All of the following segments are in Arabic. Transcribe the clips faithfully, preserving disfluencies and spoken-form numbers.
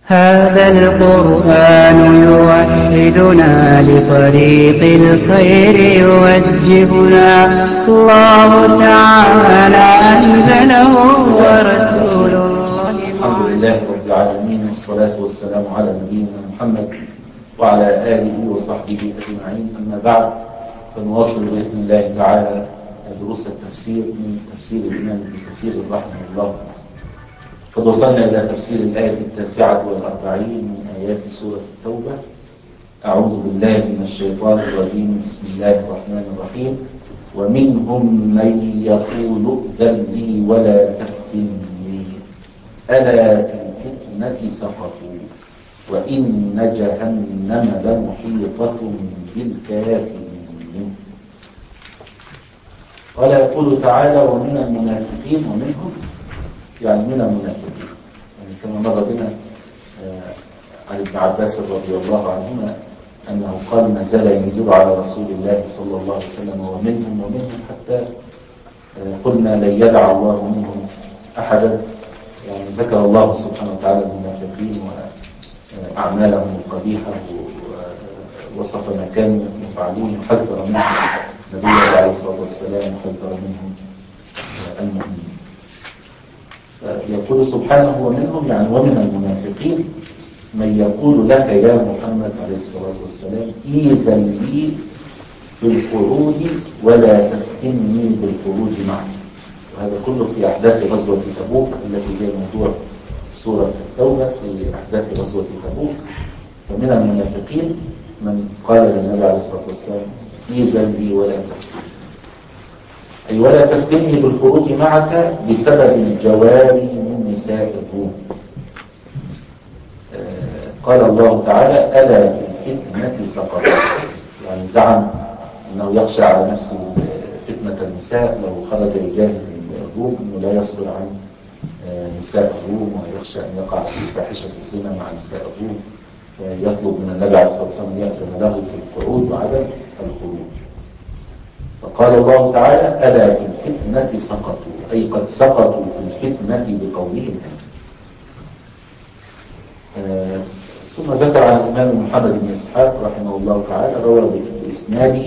هذا القرآن يوحدنا لطريق الخير يوجهنا. الله تعالى أنزله ورسول الله. الحمد لله رب العالمين، والصلاة والسلام على نبينا محمد وعلى آله وصحبه أجمعين. أما بعد، فنواصل بإذن الله تعالى دروس التفسير من تفسير الإمام ابن كثير رحمه الله. قد وصلنا إلى تفسير الآية التاسعة والأربعين من آيات سورة التوبة. أعوذ بالله من الشيطان الرجيم. بسم الله الرحمن الرحيم. ومنهم من يقول ائذن لي ولا تفتني ألا في الفتنة سقطوا وإن جهنم لمحيطة بالكافرين. قال يقول تعالى ومن المنافقين، ومنهم يعني من المنافقين، يعني كما مر بنا عن ابن عباس رضي الله عنهما أنه قال ما زال ينزل على رسول الله صلى الله عليه وسلم ومنهم ومنهم حتى قلنا لن يدع الله منهم أحدا. يعني ذكر الله سبحانه وتعالى المنافقين وأعمالهم القبيحة ووصف ما كانوا يفعلون وحذر منهم النبي عليه الصلاة والسلام وحذر منهم المؤمنين. يقول سبحانه ومنهم يعني ومن المنافقين من يقول لك يا محمد عليه الصلاة والسلام إذن لي في القعود ولا تفتني بالخروج معك. وهذا كله في أحداث غزوة تبوك التي هي موضوع سورة التوبة، في أحداث غزوة تبوك. فمن المنافقين من قال للنبي عليه الصلاة والسلام إذن لي ولا تفتني، أي ولا تفتني بالخروج معك بسبب الجواري من نساء الروم. قال الله تعالى ألا في الفتنة سقط، يعني زعم أنه يخشى على نفسه فتنة النساء لو خرج يجاهد الروم، أنه لا يصبر عن نساء الروم ويخشى أن يقع في فاحشة الزنا مع نساء الروم، فيطلب من النبي عليه الصلاة والسلام أن يأذن له في القعود وعدم الخروج. فقال الله تعالى ألا في الفتنة سقطوا، أي قد سقطوا في الفتنة بقولهم. آه ثم ذكر عن الإمام محمد بن إسحاق رحمه الله تعالى روى بإسناده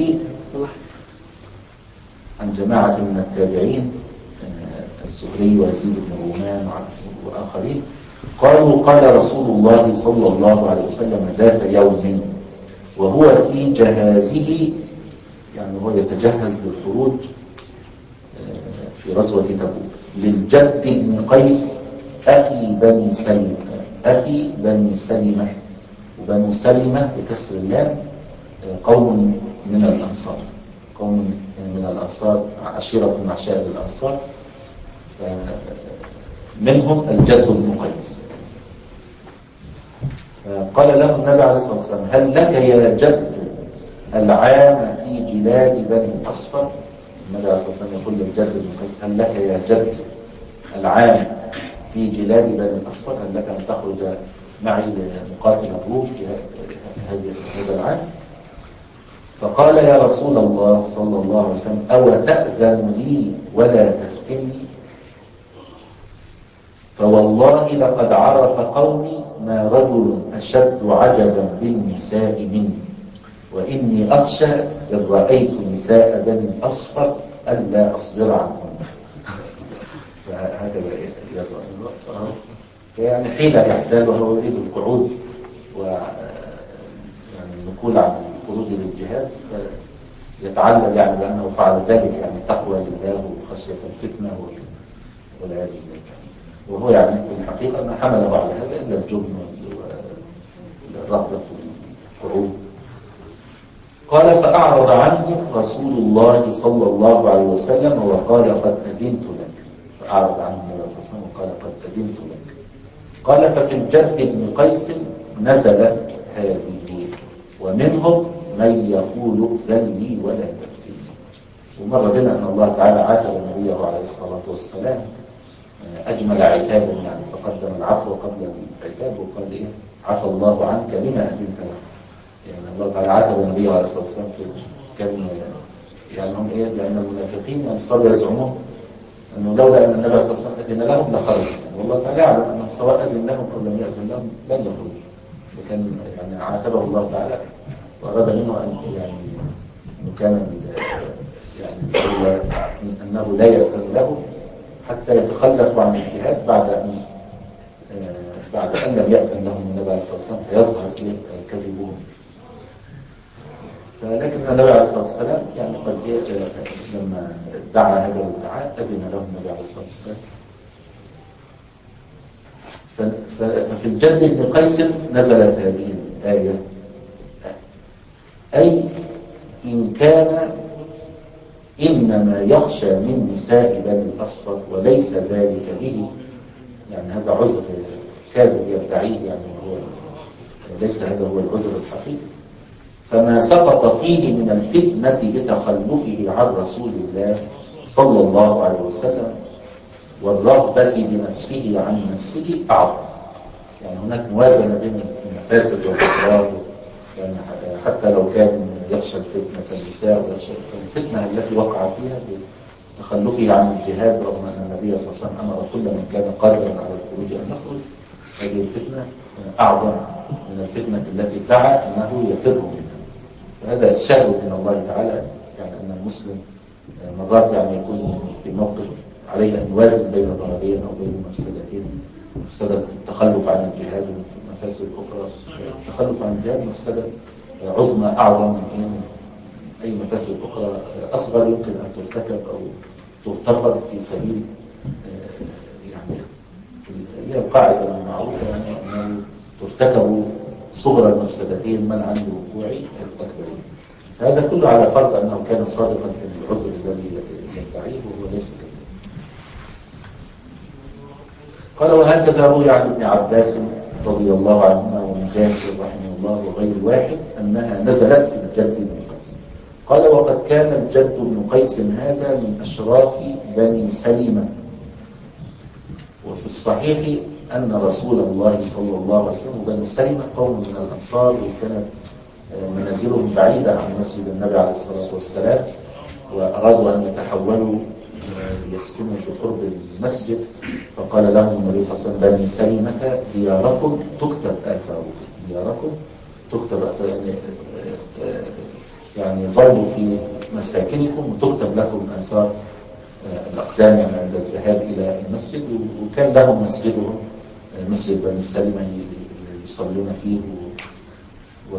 عن جماعة من التابعين آه الزهري ويزيد بن رومان وآخرين قالوا قال رسول الله صلى الله عليه وسلم ذات يوم وهو في جهازه، يعني هو يتجهز للخروج في غزوة تبوك، للجد بن قيس أخي بني سلمة، أخي بني سلمة، وبنو سلمة بكسر اللام قوم من الأنصار، قوم من الأنصار عشيرة من عشائر الأنصار، منهم الجد بن قيس. قال له النبي عليه الصلاة والسلام هل لك يا جد العام في جلاد بني الأصفر؟ النبي عليه الصلاة والسلام يقول للجد بن قيس هل لك يا جد العام في جلاد بني الأصفر، هل لك أن تخرج معي لمقاتل الروم في هذا العام؟ فقال يا رسول الله صلى الله عليه وسلم أو تأذن لي ولا تفتني؟ فوالله لقد عرف قومي ما رجل أشد عجبا بالنساء مني، وإني أخشى إن رأيت نساء بني الأصفر ألا أصبر عنهم. فهكذا يظهر يعني حين يحتاج وهو يريد القعود و يعني النقول عن الخروج للجهاد، فيتعلم يعني بأنه فعل ذلك يعني تقوى لله وخشية الفتنة والعياذ بالله. وهو يعني في الحقيقة ما حمله على هذا إلا الجبن والرغبة في القعود. قال فأعرض عنه رسول الله صلى الله عليه وسلم وقال قد أذنت لك. فأعرض عنه النبي صلى الله عليه وسلم وقال قد أذنت لك. قال ففي الجد بن قيس نزلت هذه ومنهم من يقول ائذن لي ولا تفتني. ومر بنا أن الله تعالى عاتب نبيه عليه الصلاة والسلام أجمل عتابا، يعني فقدم العفو قبل العتاب وقال إيه عفى الله عنك لما أذنت له. يعني الله تعالى عاتب النبي عليه الصلاة والسلام كان يعني هم إيه، لأن المنافقين يعني صاروا يزعمون أنه لولا أن النبي صلى الله عليه وسلم أذن لهم لخرجوا، يعني والله تعالى يعلم أنهم سواء أذن لهم أو لم يأذن لهم لن يخرجوا، لكن يعني عاتبه الله تعالى وأراد منه أن يعني أنه كان يعني هو أنه لا يأذن لهم حتى يتخلفوا عن الجهاد بعد أن بعد أن لم يأذن لهم النبي عليه الصلاة والسلام فيظهر كذبهم. فلكن النبي عليه الصلاة والسلام يعني قد لما دعا هذا الادعاء أذن له النبي عليه الصلاة والسلام. ففي الجد بن قيس نزلت هذه الآية: أي إن كان إنما يخشى من نساء بني الأصفر وليس ذلك به، يعني هذا عذر كاذب يدعيه، يعني هو ليس هذا هو العذر الحقيقي، فما سقط فيه من الفتنة بتخلفه عن رسول الله صلى الله عليه وسلم والرغبة بنفسه عن نفسه أعظم. يعني هناك موازنة بين المفاسد والأضرار، يعني حتى لو كان يخشى الفتنة كالنساء ويخشى الفتنة التي وقع فيها بتخلفه عن الجهاد، رغم أن النبي صلى الله عليه وسلم أمر كل من كان قادرا على الخروج أن يخرج، هذه الفتنة أعظم من الفتنة التي ادعى أنه يفر منها. فهذا شأن من الله تعالى، يعني أن المسلم مرات يعني يكون في موقف عليه أن يوازن بين ضررين أو بين مفسدتين، مفسدة التخلف عن الجهاد ومفاسد أخرى. التخلف عن الجهاد مفسدة عظمى أعظم من أي مفاسد أخرى أصغر يمكن أن ترتكب أو تغتفر في سبيل يعني هي القاعدة المعروفة، يعني أنه ترتكب صغر المفسدتين منعا لوقوع الأكبرين. فهذا كله على فرض أنه كان صادقا في العذر الذي يدعيه وهو ليس كذلك. قال: وهكذا روي عن ابن عباس رضي الله عنهما ومجاهد رحمه الله وغير واحد أنها نزلت في الجد بن قيس. قال: وقد كان الجد بن قيس هذا من أشراف بني سلمة، وفي الصحيح أن رسول الله صلى الله عليه وسلم بني سلمة قوم من الأنصار، وكانت منازلهم بعيدة عن مسجد النبي عليه الصلاة والسلام، وأرادوا أن يتحولوا ليسكنوا بقرب المسجد، فقال لهم النبي صلى الله عليه وسلم: بني سلمة دياركم تكتب آثاركم، دياركم تكتب آثاركم، يعني يعني ظلوا في مساكنكم وتكتب لكم آثار الأقدام، يعني عند الذهاب إلى المسجد. وكان لهم مسجدهم مسجد بني سلمة يصلون فيه و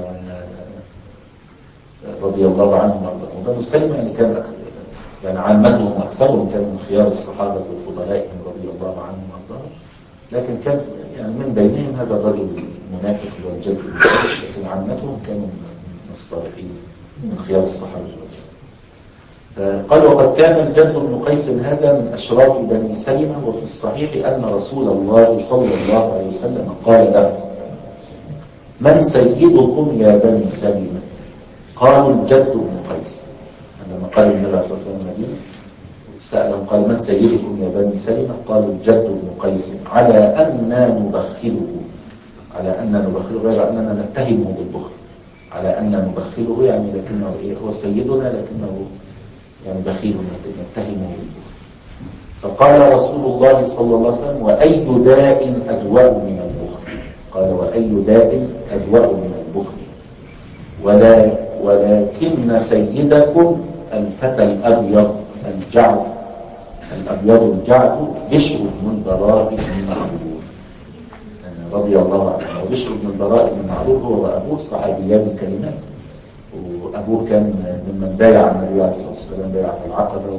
رضي الله عنهم وارضاهم. وبني سلمة يعني كان يعني عامتهم واكثرهم كانوا من خيار الصحابه وفضلائهم رضي الله عنهم وارضاهم، لكن كان يعني من بينهم هذا الرجل المنافق والجد، لكن عامتهم كانوا من الصالحين من خيار الصحابه. فقال: وقد كان الجد بن قيس هذا من اشراف بني سلمة، وفي الصحيح ان رسول الله صلى الله عليه وسلم قال له: من سيدكم يا بني سلمة؟ قالوا: الجد بن قيس. لما قال النبي صلى الله عليه وسلم المدينة سألهم قال: من سيدكم يا بني سلمة؟ قالوا: الجد بن قيس. على أننا نبخله، على أننا نبخله غير أننا نتهمه بالبخل، على أننا نبخله يعني لكنه إيه هو سيدنا لكنه يعني بخيل، نتهمه بالبخل. فقال رسول الله صلى الله عليه وسلم: وأي داء أدوأ من البخل؟ قال: وأي داء أدوأ من البخل؟ ولا ولكن سيدكم الفتى الأبيض الجعد، الأبيض الجعد بشر بن البراء بن معروف رضي الله عنه. وبشر بن البراء بن معروف هو وأبوه صحابيان كريمان، وأبوه كان ممن بايع النبي عليه الصلاة والسلام بيعة العقبة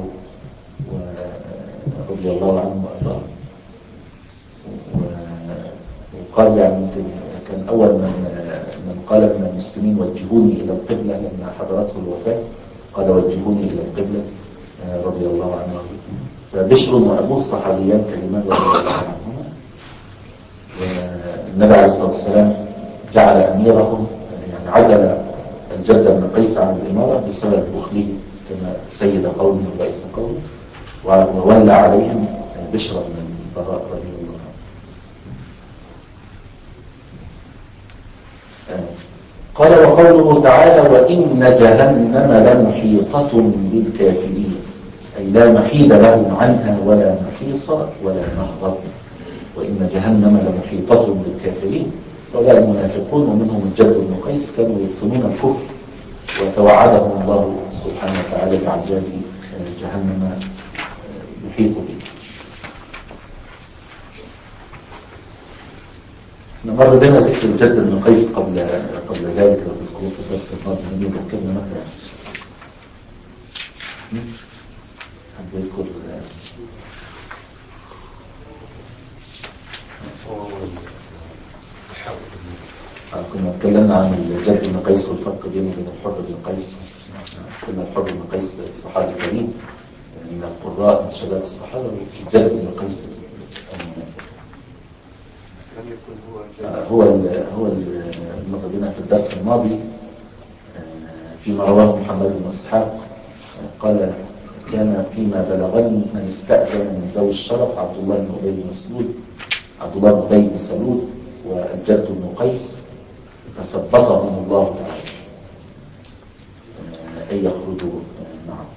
رضي الله عنه وأرضاه. وقال يعني يمكن كان أول من من قال من المسلمين: وجهوني إلى القبلة، لما حضرته الوفاة قال: وجهوني إلى القبلة رضي الله عنه. فبشر وأبوه صحابيان كريمان رضي الله عنهما، والنبي عليه الصلاة والسلام جعل أميرهم يعني عزل الجد بن قيس عن الإمارة بسبب بخله كما سيد قومه ورئيس قومه، وولى عليهم بشر بن البراء رضي الله عنه. قال: وقوله تعالى: وإن جهنم لمحيطة بالكافرين، أي أي لا محيد لهم عنها ولا محيص ولا مهرب، وإن جهنم لمحيطة بالكافرين. هؤلاء المنافقون ومنهم الجد بن قيس كانوا يكتمون الكفر، وتوعدهم الله سبحانه وتعالى بعذاب جهنم يحيط به. مر بنا ذكر الجد بن قيس قبل قبل ذلك، لو تذكرون في الدرس الماضي من يذكرنا متى حد يذكر كنا اتكلمنا عن الجد بن قيس والفرق بينه وبين الحر بن قيس. كنا الحر بن قيس صحابي كريم من القراء من شباب الصحابة، والجد بن قيس المنافق. لم يكن هو هو ال هو المر بنا في الدرس الماضي فيما رواه محمد بن اسحاق قال: كان فيما بلغني من استأذن من ذوي الشرف عبد الله بن أبي بن سلول عبد الله بن أبي بن سلول والجد بن قيس، فثبتهم الله تعالى أن يخرجوا معه.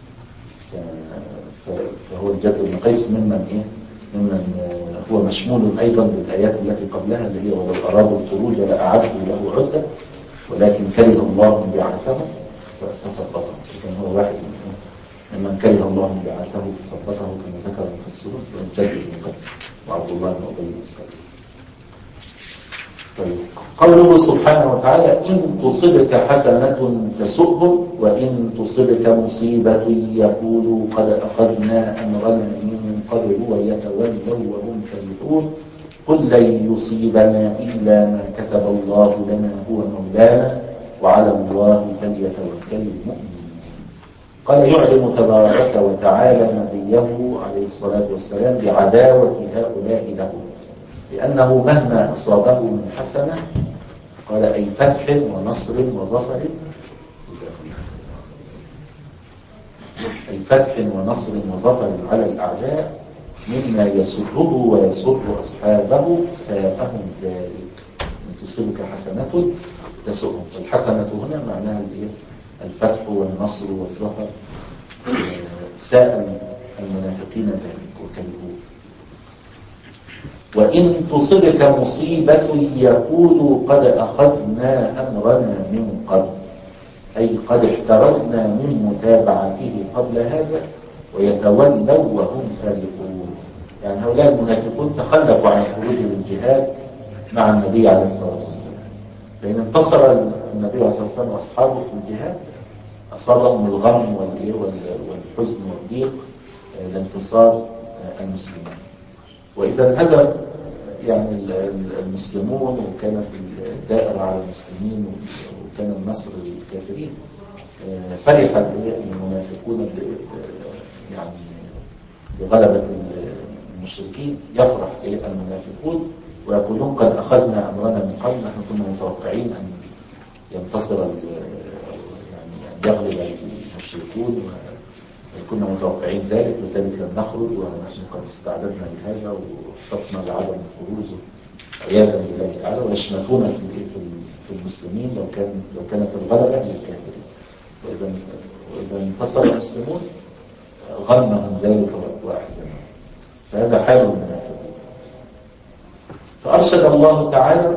فهو الجد بن قيس ممن إيه ممن هو مشمول أيضا بالآيات التي قبلها اللي هي: ولو أرادوا الخروج لأعدوا له عدة ولكن كره الله بعثهم فثبتهم. كان هو واحد ممن كره الله بعثه فثبته كما ذكر المفسرون، الجد بن قيس وعبد الله بن أبي بن سلول. طيب، قوله سبحانه وتعالى: إن تصبك حسنة تسؤهم وإن تصبك مصيبة يقولوا قد أخذنا أمرنا من قبل ويتولوا وهم فرحون قل لن يصيبنا إلا ما كتب الله لنا هو مولانا وعلى الله فليتوكل المؤمنون. قال: يعلم تبارك وتعالى نبيه عليه الصلاة والسلام بعداوة هؤلاء له، لأنه مهما أصابه من حسنة، قال أي فتح ونصر وظفر أي فتح ونصر وظفر على الأعداء مما يسره ويسر أصحابه سافهم ذلك. إن تصيبك حسنة تسؤهم، فالحسنة هنا معناها الفتح والنصر والظفر. ساء المنافقين ذلك وكرهوه. وإن تصبك مصيبة يقولوا قد أخذنا أمرنا من قبل، أي قد احترزنا من متابعته قبل هذا ويتولوا وهم فرحون. يعني هؤلاء المنافقون تخلفوا عن الخروج للجهاد مع النبي عليه الصلاة والسلام، فإن انتصر النبي عليه الصلاة والسلام وأصحابه في الجهاد أصابهم الغم والحزن والضيق لانتصار المسلمين. وإذا انهزم يعني المسلمون وكانت الدائرة على المسلمين وكان النصر للكافرين، فرح المنافقون يعني بغلبة المشركين. يفرح المنافقون ويقولون قد أخذنا أمرنا من قبل، نحن كنا متوقعين أن ينتصر يعني أن يغلب المشركون وكنا متوقعين ذلك، لذلك لم نخرج ونحن قد استعددنا لهذا واختطنا لعدم الخروج عياذا بالله تعالى، ويشمتون في المسلمين لو كان لو كانت الغلبة للكافرين. وإذا وإذا انتصر المسلمون غمهم ذلك وأحزنهم. فهذا حال المنافقين. فأرشد الله تعالى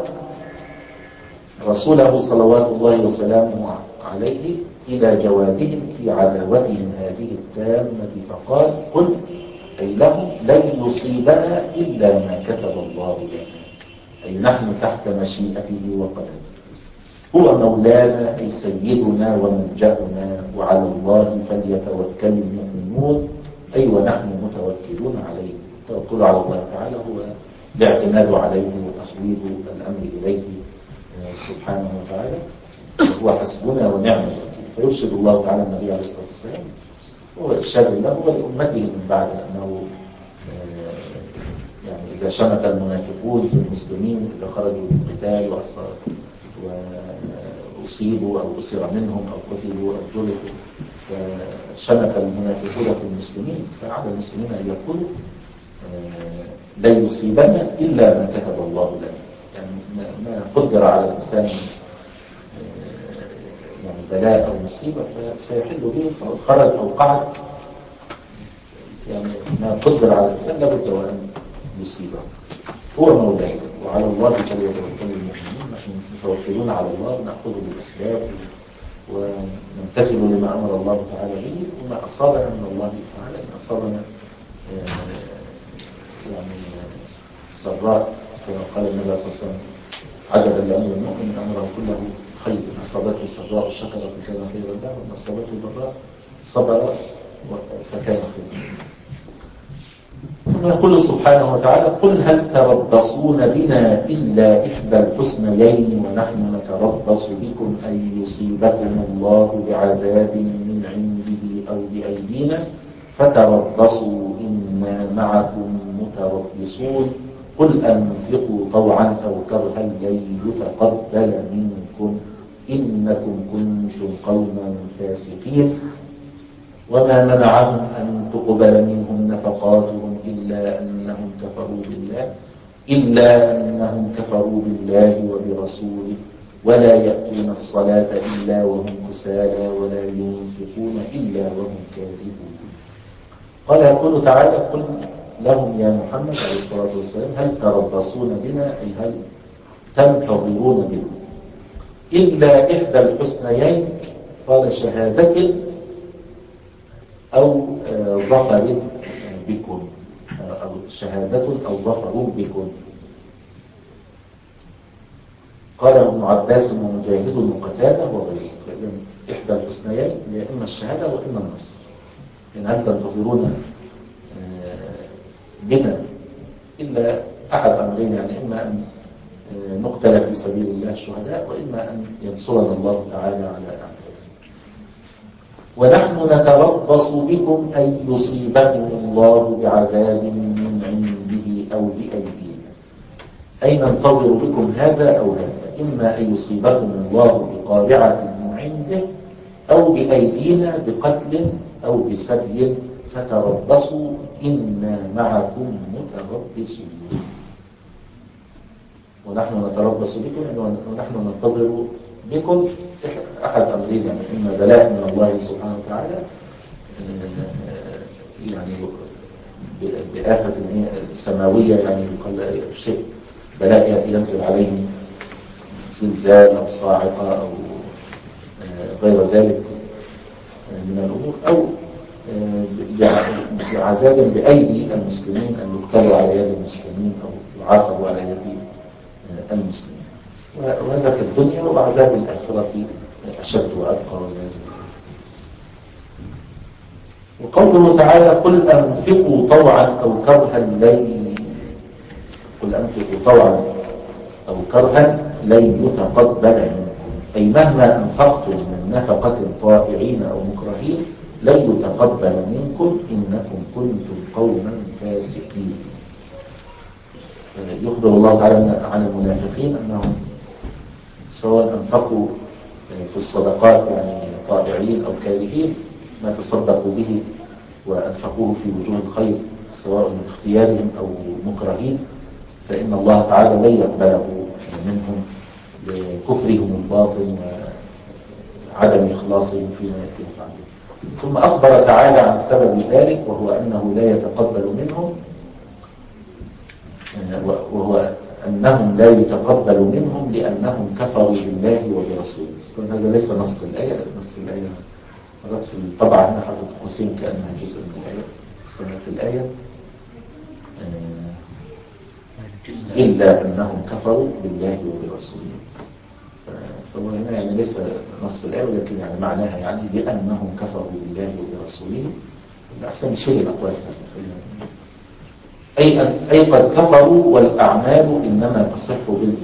رسوله صلوات الله وسلامه عليه إلى جوابهم في عداوتهم هذه التامة، فقال: قل أي لهم لن يصيبنا إلا ما كتب الله لنا، أي نحن تحت مشيئته وقدره، هو مولانا أي سيدنا وملجأنا، وعلى الله فليتوكل المؤمنون، أي ونحن متوكلون عليه. التوكل على الله تعالى هو الاعتماد عليه وتفويض الأمر إليه سبحانه وتعالى، وهو حسبنا ونعم الوكيل. فيرشد الله تعالى النبي عليه الصلاة والسلام هو إرشاد له ولأمته من بعد أنه يعني إذا شمت المنافقون في المسلمين، إذا خرجوا للقتال وأصيبوا أو أسر منهم أو قتلوا أو جرحوا، فشمت المنافقون في المسلمين، فعلى المسلمين أن يقولوا لن يصيبنا إلا ما كتب الله لنا. يعني ما قدر على الإنسان يعني بلاء أو مصيبة فسيحل به سواء خرج أو قعد، يعني ما قدر على الإنسان لابد وأن يصيبه. هو مولاي وعلى الله فليتوكل المؤمنين. نحن متوكلون على الله، نأخذ بالأسباب ونمتثل لما أمر الله تعالى به، وما أصابنا من الله تعالى إن أصابنا يعني سراء كما قال النبي صلى الله عليه وسلم عجبا لأمر المؤمن أمره كله خير، إن أصابته سراء شكر فكان خيرا له، وإن أصابته ضراء صبر فكان خيرا. ثم يقول سبحانه وتعالى قل هل تربصون بنا إلا إحدى الحسنيين ونحن نتربص بكم أن يصيبكم الله بعذاب من عنده أو بأيدينا فتربصوا إنا معكم متربصون قل أنفقوا طوعا أو كرها لن يتقبل منكم إنكم كنتم قوما فاسقين وما منعهم أن تقبل منهم نفقاتهم إلا أنهم كفروا بالله إلا أنهم كفروا بالله وبرسوله ولا يأتون الصلاة إلا وهم كسالى ولا ينفقون إلا وهم كارهون. قال يقول تعالى قل لهم يا محمد عليه الصلاة والسلام هل تربصون بنا أي هل تنتظرون بنا إلا إحدى الحسنيين قال شهادة أو ظفر بكم أو شهادة أو ظفر بكم. قال ابن عباس ومجاهد وقتادة وغيره. فإذا إحدى الحسنيين هي إما الشهادة وإما النصر. إن هل تنتظرون بنا إلا أحد أمرين، يعني إما أن نقتل في سبيل الله الشهداء وإما أن ينصرنا الله تعالى على أعدائنا. ونحن نتربص بكم أن يصيبكم الله بعذاب من عنده أو بأيدينا أي ننتظر بكم هذا أو هذا، إما أن يصيبكم الله بقارعة من عنده أو بأيدينا بقتل أو بسبي فتربصوا إنا معكم متربصون. ونحن نتربص بكم ونحن ننتظر بكم أحد أمرين، يعني إما بلاء من الله سبحانه وتعالى يعني بآفة سماوية، يعني يقال شيء بلاء ينزل عليهم زلزال أو صاعقة أو غير ذلك من الأمور، أو بعذاب بأيدي المسلمين أن يقتلوا على يد المسلمين أو يعاقبوا على يد المسلمين. وهذا في الدنيا، وعذاب الآخرة أشد وأبقى والعياذ بالله. وقوله تعالى قل أنفقوا طوعا أو كرها لن قل أنفقوا طوعا أو كرها لن يتقبل منكم، أي مهما أنفقتم من نفقة طائعين أو مكرهين لن يتقبل منكم إنكم كنتم قوما فاسقين. يخبر الله تعالى عن المنافقين أنهم سواء أنفقوا في الصدقات يعني طائعين أو كارهين ما تصدقوا به وأنفقوه في وجوه الخير سواء من اختيارهم أو مكرهين فإن الله تعالى لن يقبله منهم لكفرهم الباطن وعدم إخلاصهم فيما يفعلون. ثم أخبر تعالى عن سبب ذلك وهو أنه لا يتقبل منهم وهو أنهم لا يتقبل منهم لأنهم كفروا بالله وبرسوله. هذا ليس نص الآية، نص الآية مرات في الطبعة هنا حطت قوسين كأنها جزء من الآية. في الآية إلا أنهم كفروا بالله وبرسوله، فهو هنا يعني ليس نص الآية ولكن يعني معناها يعني لأنهم كفروا بالله وبرسوله. الأحسن شيء الأقواس أي, أي قد كفروا والأعمال إنما تصح بالإيمان.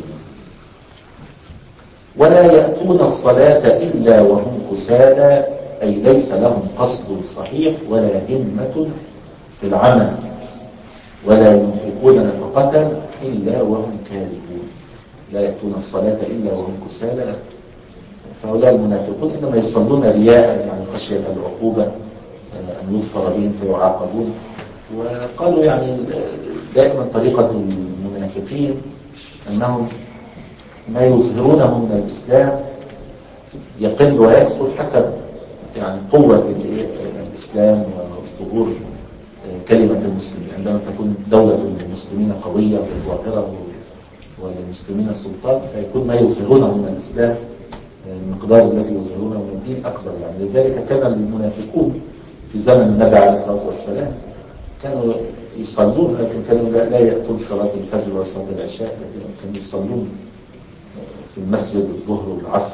ولا يأتون الصلاة إلا وهم كسالى أي ليس لهم قصد صحيح ولا همة في العمل ولا ينفقون نفقة إلا وهم كارهون. لا يأتون الصلاة إلا وهم كسالى، فهؤلاء المنافقون إنما يصلون رياء يعني خشية العقوبة أن يظفر بهم فيعاقبون. وقالوا يعني دائما طريقة المنافقين أنهم ما يظهرونه من الإسلام يقل ويكثر حسب يعني قوة الإسلام وظهور كلمة المسلمين. عندما تكون دولة للمسلمين قوية وظاهرة وللمسلمين سلطان، فيكون ما يظهرونه من الإسلام المقدار الذي يظهرونه من الدين أكبر. يعني لذلك كان المنافقون في زمن النبي عليه الصلاة والسلام كانوا يصلون، لكن كانوا لا يأتون صلاة الفجر وصلاة العشاء، لكن كانوا يصلون في المسجد الظهر والعصر.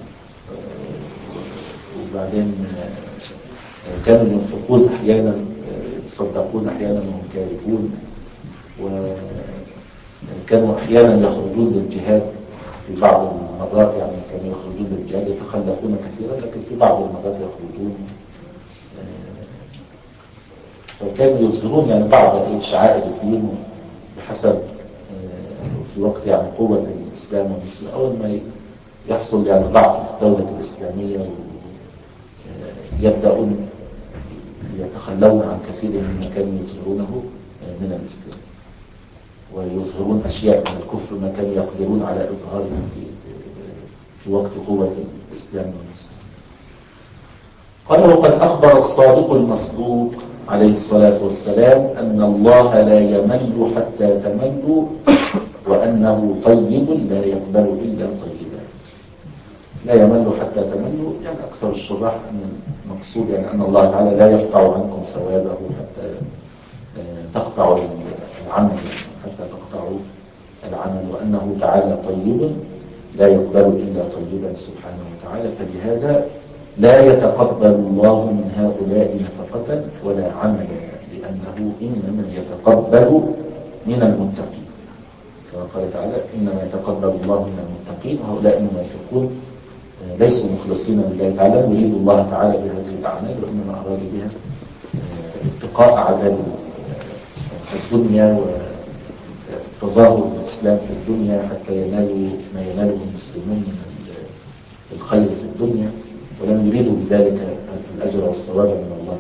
وبعدين كانوا ينفقون أحيانا، يتصدقون أحيانا وهم كارهون، وكانوا أحيانا يخرجون للجهاد في بعض المرات. يعني كانوا يخرجون للجهاد يتخلفون كثيرا، لكن في بعض المرات يخرجون. فكانوا يظهرون يعني بعض شعائر الدين بحسب في وقت يعني قوة الإسلام والمسلمين. أول ما يحصل يعني ضعف في الدولة الإسلامية يبدأون يتخلون عن كثير مما كانوا يظهرونه من الإسلام، ويظهرون أشياء من الكفر ما كانوا يقدرون على إظهارها في في وقت قوة الإسلام والمسلمين. قال: وقد أخبر الصادق المصدوق عليه الصلاة والسلام أن الله لا يمل حتى تملوا، وأنه طيب لا يقبل إلا طيبا. لا يمل حتى تملوا، يعني أكثر الشراح أن المقصود يعني أن الله تعالى لا يقطع عنكم ثوابه حتى تقطعوا العمل، حتى تقطعوا العمل، وأنه تعالى طيب لا يقبل إلا طيبا سبحانه وتعالى. فلهذا لا يتقبل الله من هؤلاء نفقة ولا عملا، لأنه إنما يتقبل من المتقين، كما قال تعالى: إنما يتقبل الله من المتقين. وهؤلاء المنافقون ليسوا مخلصين لله تعالى، يريد الله تعالى بهذه الأعمال، وإنما أرادوا بها اتقاء عذاب الدنيا وتظاهر الإسلام في الدنيا حتى ينالوا ما يناله المسلمون من الخير في الدنيا، ولم يريدوا بذلك الأجر والثواب من الله.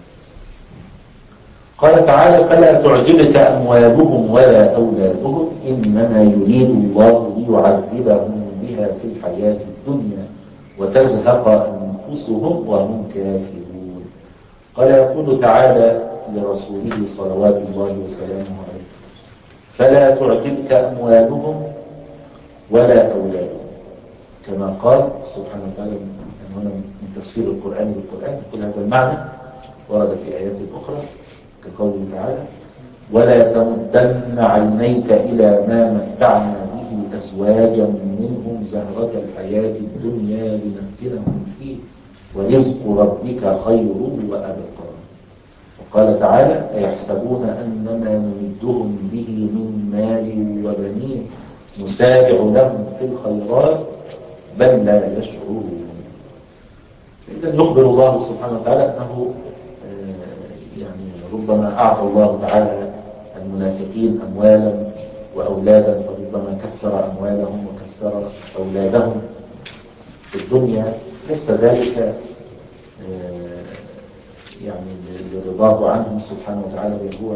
قال تعالى: فلا تعجبك أموالهم ولا أولادهم إنما يريد الله ليعذبهم بها في الحياة الدنيا وتزهق أنفسهم وهم كافرون. قال: يقول تعالى لرسوله صلوات الله وسلامه عليه: فلا تعجبك أموالهم ولا أولادهم، كما قال سبحانه وتعالى هنا من تفسير القرآن بالقرآن. كل هذا المعنى ورد في آيات أخرى كقوله تعالى: ولا تمدن عينيك إلى ما متعنا به أزواجا منهم زهرة الحياة الدنيا لنفتنهم فيه ورزق ربك خير وأبقى. وقال تعالى: أيحسبون أنما نمدهم به من مال وبنين نسارع لهم في الخيرات بل لا يشعرون. إذن يخبر الله سبحانه وتعالى أنه يعني ربما أعطى الله تعالى المنافقين أموالا وأولادا، فربما كثر أموالهم وكثر أولادهم في الدنيا، ليس ذلك يعني لرضاه عنهم سبحانه وتعالى، بل هو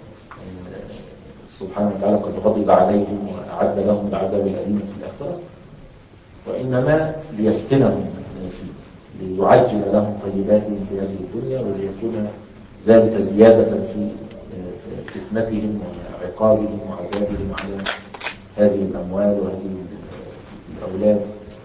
سبحانه وتعالى قد غضب عليهم وأعد لهم العذاب الأليم في الآخرة، وإنما ليفتنهم فيه، ليعجل لهم طيباتهم في هذه الدنيا، وليكون ذلك زيادة في فتنتهم وعقابهم وعذابهم على هذه الأموال وهذه الأولاد.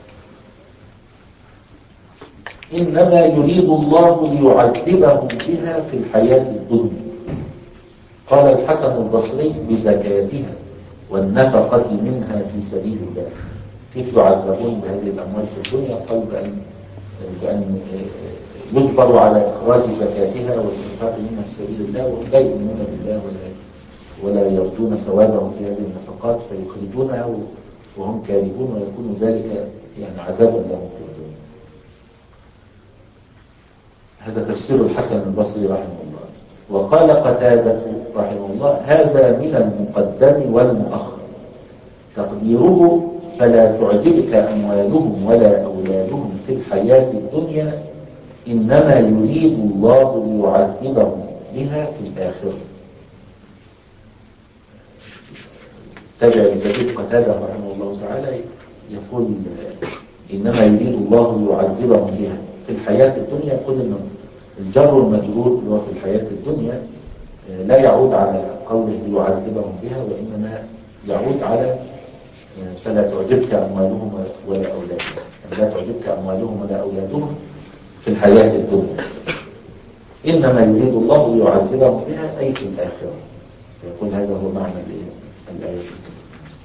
إنما يريد الله ليعذبهم بها في الحياة الدنيا. قال الحسن البصري: بزكاتها والنفقة منها في سبيل الله. كيف يعذبون بهذه الأموال في الدنيا؟ قال بأن, بأن يجبروا على إخراج زكاتها والإنفاق منها في سبيل الله، وهم لا يؤمنون بالله ولا, ولا يرجون ثوابهم في هذه النفقات، فيخرجونها وهم كارهون، ويكون ذلك يعني عذابا لهم في الدنيا. هذا تفسير الحسن البصري رحمه الله. وقال قتادة رحمه الله: هذا من المقدم والمؤخر، تقديره: فلا تعجبك أموالهم ولا أولادهم في الحياة الدنيا إنما يريد الله ليعذبهم بها في الآخرة. تابع لكتاب قتادة رحمه الله تعالى يقول: إنما يريد الله ليعذبهم بها في الحياة الدنيا. يقول إن الجر والمجرور اللي هو في الحياة الدنيا لا يعود على قوله ليعذبهم بها، وإنما يعود على فلا تعجبك أموالهم ولا أولادهم، لا تعجبك أموالهم ولا أولادهم في الحياة الدنيا، إنما يريد الله ليعذبهم بها أي في الآخرة. فيقول هذا هو معنى الآية الكريمة،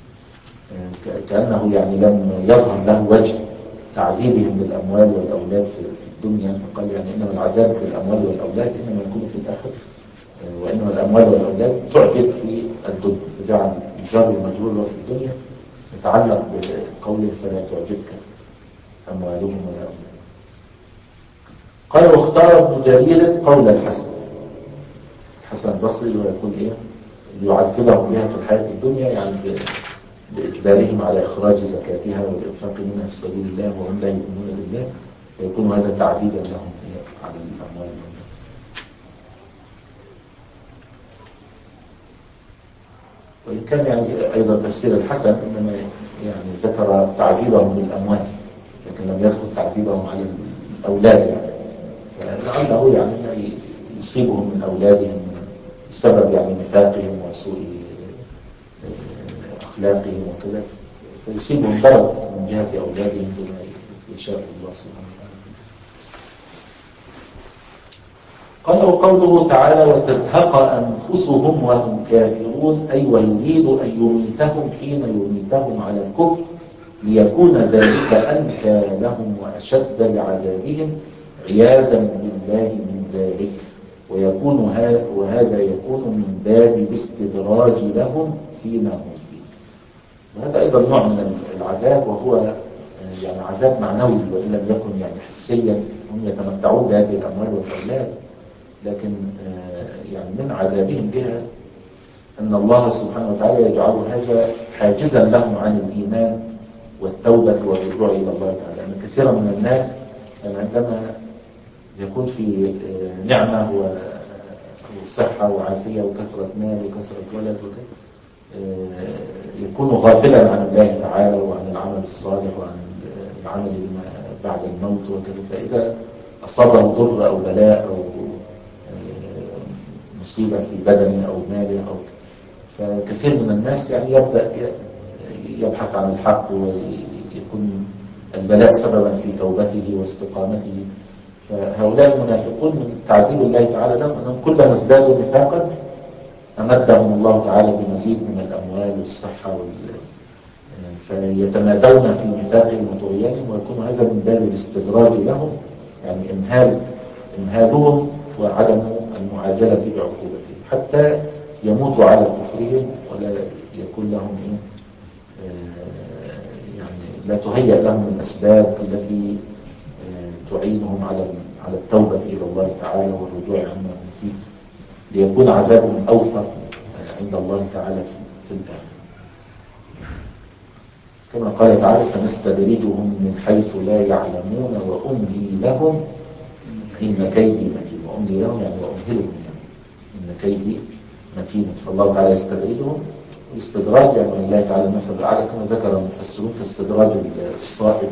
كأنه يعني لم يظهر له وجه تعذيبهم بالأموال والأولاد في الدنيا، فقال يعني إنما العذاب بالأموال والأولاد إنما يكون في الآخرة، وإنما الأموال والأولاد تعجب في الدنيا، فجعل الجار المجرور في الدنيا يتعلق بقوله فلا تعجبك أموالهم ولا أولادهم. قال واختار ابن جرير قول الحسن الحسن البصري ويقول إيه يعذبهم بها في الحياة الدنيا، يعني بإجبارهم على إخراج زكاتها والإنفاق منها في سبيل الله وهم لا يؤمنون بالله، فيكون هذا تعذيبا لهم على الأموال. وإن كان يعني أيضا تفسير الحسن إنما يعني ذكر تعذيبهم بالأموال، لكن لم يذكر تعذيبهم على الأولاد، يعني فلعله يعني يصيبهم من أولادهم بسبب يعني نفاقهم وسوء أخلاقهم وكذا، فيصيبهم ضرر من جهة أولادهم بما يشاء الله سبحانه وتعالى. قال وقوله تعالى وتزهق أنفسهم وهم كافرون، أي ويريد أن يميتهم حين يميتهم على الكفر ليكون ذلك أنكى لهم وأشد لعذابهم عياذا بالله من ذلك، ويكون هذا وهذا يكون من باب الاستدراج لهم فيما هم فيه. وهذا أيضا نوع من العذاب، وهو يعني عذاب معنوي وإن لم يكن يعني حسيا، هم يتمتعون بهذه الأموال والأولاد، لكن يعني من عذابهم بها أن الله سبحانه وتعالى يجعل هذا حاجزا لهم عن الإيمان والتوبة والرجوع إلى الله تعالى. لأن كثيرا من الناس يعني عندما يكون في نعمة وصحة وعافية وكثرة مال وكثرة ولد وكذا، يكون غافلا عن الله تعالى وعن العمل الصالح وعن العمل بعد الموت وكذا، فإذا أصابه ضر أو بلاء أو مصيبة في بدنه أو ماله أو فكثير من الناس يعني يبدأ يبحث عن الحق ويكون البلاء سببا في توبته واستقامته. فهؤلاء المنافقون من تعذيب الله تعالى لهم أنهم كلما ازدادوا نفاقا أمدهم الله تعالى بمزيد من الأموال والصحة وال... فيتمادون في نفاقهم وطغيانهم، ويكون هذا من باب الاستدراج لهم، يعني إمهال إمهالهم وعدم المعاجلة بعقوبتهم حتى يموتوا على كفرهم ولا يكون لهم إيه يعني لا تهيأ لهم الأسباب التي تعينهم على على التوبة إلى الله تعالى والرجوع عما هم فيه، ليكون عذابهم أوفر عند الله تعالى في الآخرة. كما قال تعالى سنستدرجهم من حيث لا يعلمون وأملي لهم إن كيدي متين. وأملي لهم يعني وأمهلهم يعني إن كيدي متين. فالله تعالى يستدرجهم، والاستدراج يعني الله تعالى المثل الأعلى كما ذكر المفسرون كاستدراج الصائد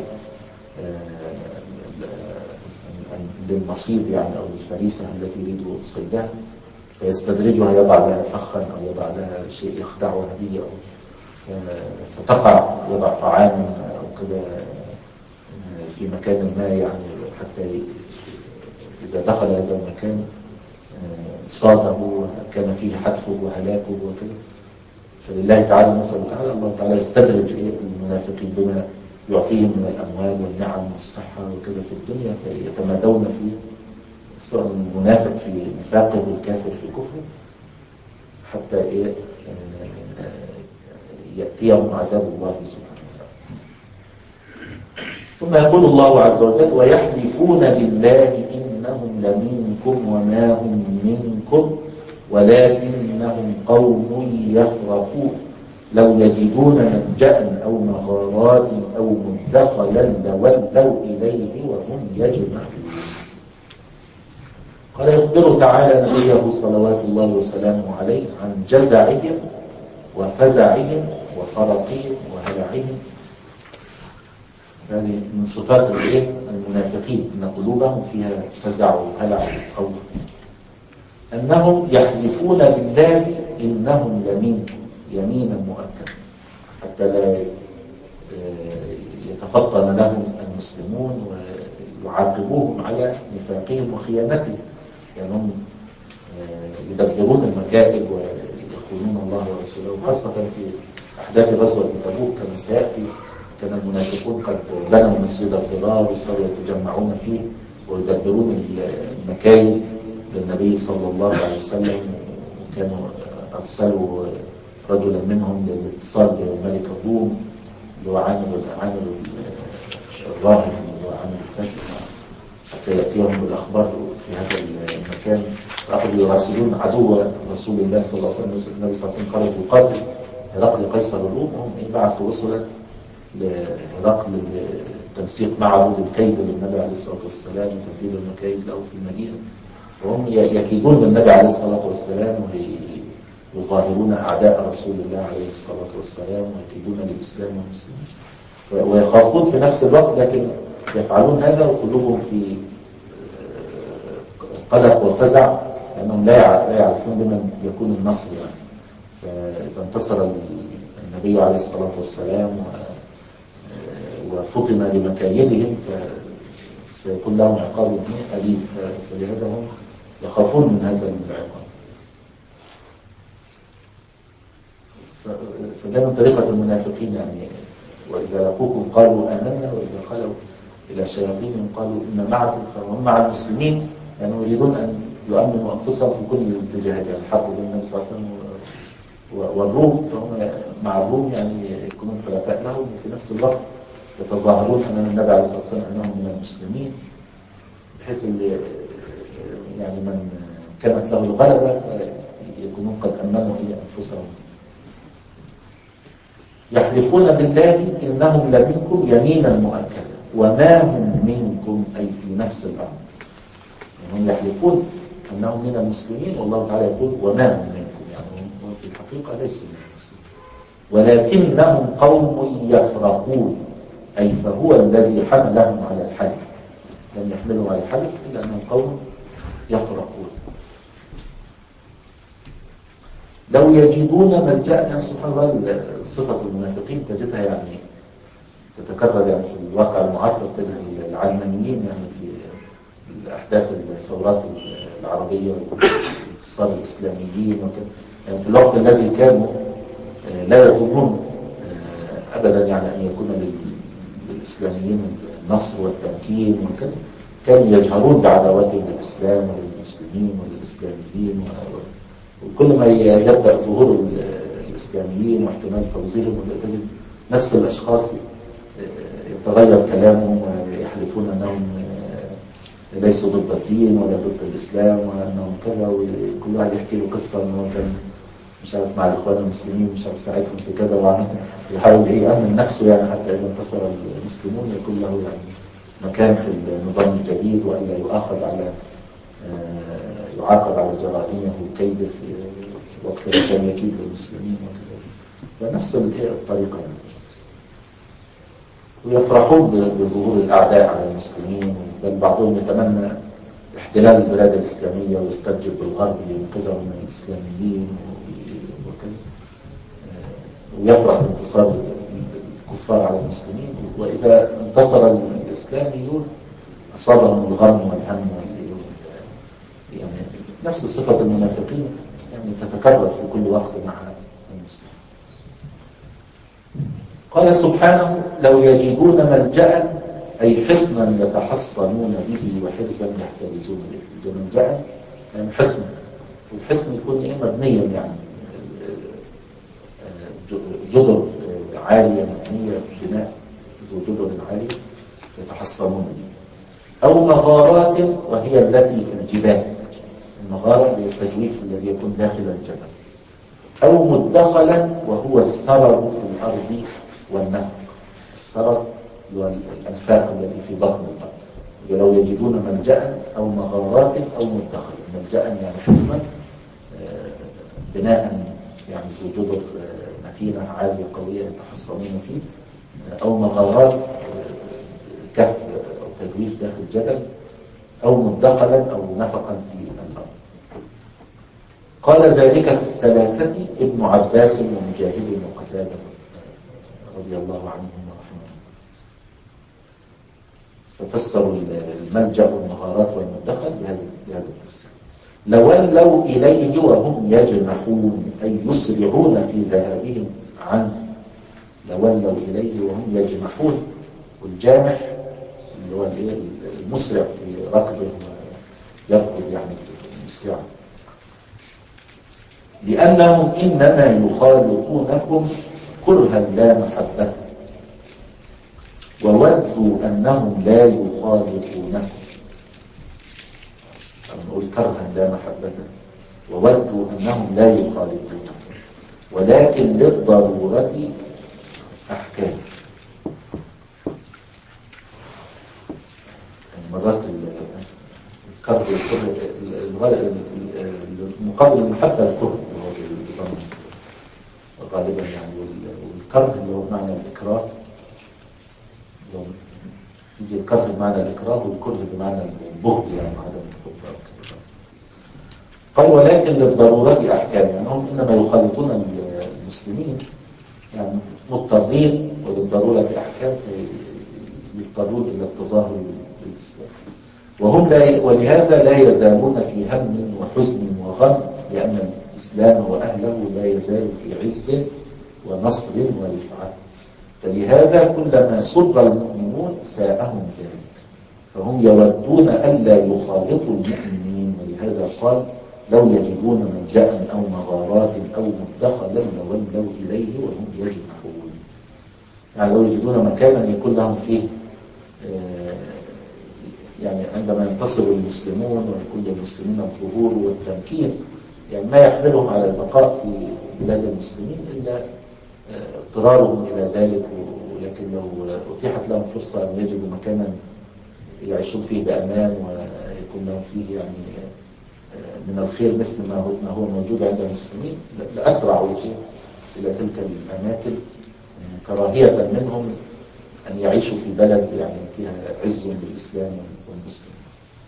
للمصيد يعني أو للفريسة التي يريد صيدها، فيستدرجها يضع لها فخا أو يضع لها شيء يخدعها به أو فتقع يضع طعاما أو كذا في مكان ما، يعني حتى إذا دخل هذا المكان صاده وكان فيه حتفه وهلاكه وكذا. فلله تعالى مثل الأعلى، الله تعالى يستدرج المنافقين بما يعطيهم من الأموال والنعم والصحة وكذا في الدنيا، فيتمادون في سواء المنافق في نفاقه والكافر في كفره حتى إيه يأتيهم عذاب الله سبحانه وتعالى. ثم يقول الله عز وجل ويحلفون بالله إنهم لمنكم وما هم منكم ولكنهم قوم يفرقون لو يجدون ملجأ أو مغارات أو مدخلا لولوا إليه وهم يجمعون. قال يخبر تعالى نبيه صلوات الله وسلامه عليه عن جزعهم وفزعهم وفرقهم وهلعهم. هذه من صفات المنافقين أن قلوبهم فيها فزع وهلع وخوف. أنهم يحلفون بالله إنهم لمنكم يمينا مؤكدا حتى لا يتفطن لهم المسلمون ويعاقبوهم على نفاقهم وخيانتهم، يعني هم يدبرون المكائد ويخونون الله ورسوله، خاصة في أحداث غزوة تبوك كما سيأتي. كان المنافقون قد بنوا مسجد الضرار وصاروا يتجمعون فيه ويدبرون المكائد للنبي صلى الله عليه وسلم، وكانوا أرسلوا رجلا منهم للاتصال بملك الروم اللي هو عامل عامل الراهب اللي هو عامل الفاسد حتى يأتيهم بالأخبار في هذا المكان، فأخذوا يراسلون عدو رسول الله صلى الله عليه وسلم. النبي صلى الله عليه وسلم خرج يقاتل هرقل قيصر الروم، وهم بعثوا رسلا لهرقل للتنسيق معه للكيد للنبي عليه الصلاة والسلام وتدبير المكايد له في المدينة. فهم يكيدون للنبي عليه الصلاة والسلام ويظاهرون أعداء رسول الله عليه الصلاة والسلام ويكيدون للإسلام والمسلمين، ويخافون في نفس الوقت، لكن يفعلون هذا وقلوبهم في قلق وفزع لأنهم لا يعرفون بمن يكون النصر يعني. فإذا انتصر النبي عليه الصلاة والسلام وفطن لمكايدهم فسيكون لهم عقاب أليم، فلهذا هم يخافون من هذا العقاب. فده من طريقة المنافقين يعني، وإذا لقوكم قالوا آمنا وإذا خلوا إلى شياطينهم قالوا إن معكم، فهم مع المسلمين يعني يريدون أن يؤمنوا أنفسهم في كل الاتجاهات، يعني الحرب بين النبي صلى الله عليه وسلم والروم، فهم مع الروم يعني يكونون حلفاء لهم، وفي نفس الوقت يتظاهرون أمام النبي عليه الصلاة والسلام أنهم من المسلمين، بحيث اللي يعني من كانت له الغلبة فيكونون قد أمنوا إلى أنفسهم. يحلفون بالله إنهم لمنكم يمينا مؤكدا وما هم منكم أي في نفس الأمر، يعني هم يحلفون أنهم من المسلمين والله تعالى يقول وما هم منكم، يعني هم في الحقيقة ليسوا من المسلمين ولكنهم قوم يفرقون، أي فهو الذي حملهم على الحلف، لم يحملوا على الحلف إلا أنهم قوم يفرقون. لو يجدون ملجأ، يعني سبحان الله صفة المنافقين تجدها يعني تتكرر يعني في الواقع المعاصر، تجد العلمانيين يعني في الأحداث الثورات العربية والاتصال الإسلاميين وكذا، يعني في الوقت الذي كانوا لا يظنون أبدا يعني أن يكون للإسلاميين النصر والتمكين وكذا، كانوا يجهرون بعداوتهم للإسلام وللمسلمين وللإسلاميين، وكل ما يبدأ ظهور الإسلاميين واحتمال فوزهم تجد نفس الأشخاص يتغير كلامهم ويحلفون أنهم ليسوا ضد الدين ولا ضد الإسلام وأنهم كذا، وكل واحد يحكي له قصة أنه كان مش عارف مع الإخوان المسلمين مش عارف ساعتهم في كذا، ويحاول يأمن نفسه يعني حتى إذا انتصر المسلمون يكون له يعني مكان في النظام الجديد وألا يؤاخذ على يعاقب على جرائمه وكيده في وقت كان يكيد للمسلمين وكذا، فنفس الطريقة يعني. ويفرحون بظهور الأعداء على المسلمين، بل بعضهم يتمنى احتلال البلاد الإسلامية ويستجب بالغرب لينقذهم من الإسلاميين وكذا، ويفرح بانتصار الكفار على المسلمين، وإذا انتصر الإسلاميون أصابهم الغم والهم يعني نفس صفة المنافقين يعني تتكرر في كل وقت مع المسلمين. قال سبحانه لو يجدون ملجأ أي حصنا يتحصنون به وحرزا يحترزون به. ملجأ يعني حصن، والحصن يكون إيه مبنيا يعني جدر عالية مبنية بناء ذو جدر عالية يتحصنون به، أو مغارات وهي التي في الجبال، المغارة هي التجويف الذي يكون داخل الجبل، أو مدخلا وهو السرب في الأرض والنفق. السرب هو الأنفاق التي في بطن الأرض. ولو يجدون ملجأ أو مغارات أو مدخلا، ملجأ يعني حصنا بناء يعني ذو جدر متينة عالية قوية يتحصنون فيه، أو مغارات كهف أو تجويف داخل الجبل، أو مدخلا أو نفقا في الأرض. قال ذلك في الثلاثة ابن عباس ومجاهد وقتادة رضي الله عنهم ورحمهم، ففسروا الملجأ والمغارات والمدخل بهذا التفسير. لولوا إليه وهم يجنحون، أي يسرعون في ذهابهم عنه. لولوا إليه وهم يجنحون، والجامح اللي هو المسرع في ركبه ويركض يعني مسرعا، لأنهم إنما يخالطونكم كرها لا محبة، وودوا أنهم لا يخالطونكم. نقول كرها لا محبة، وودوا أنهم لا يخالطونكم، ولكن للضرورة أحكام. مرات الكره والكره مقابل المحبة الكره غالبا يعني، والكره اللي هو بمعنى الإكراه، يجي الكره بمعنى الإكراه والكره بمعنى البغض يعني عدم الحب. قال ولكن للضرورة أحكام، يعني هم إنما يخالطون المسلمين يعني مضطرين، وللضرورة أحكام يضطرون إلى التظاهر بالإسلام. وهم لا ولهذا لا يزالون في هم وحزن وغم، لأن الإسلام وأهله لا يزال في عز ونصر ورفعة. فلهذا كلما سر المؤمنون ساءهم ذلك، فهم يودون ألا يخالطوا المؤمنين. ولهذا قال لو يجدون ملجأ أو مغارات أو مدخلا لولوا إليه وهم يجنحون. يعني لو يجدون مكانا يكون لهم فيه يعني عندما ينتصر المسلمون ويكون للمسلمين الظهور والتمكين، يعني ما يحملهم على البقاء في بلاد المسلمين إلا اضطرارهم إلى ذلك. ولكن لو أتيحت لهم فرصة أن يجدوا مكانا يعيشون فيه بأمان ويكون لهم فيه يعني من الخير مثل ما هو موجود عند المسلمين، لأسرعوا إلى تلك الأماكن كراهية منهم أن يعيشوا في بلد يعني فيها عز بالإسلام والمسلمين.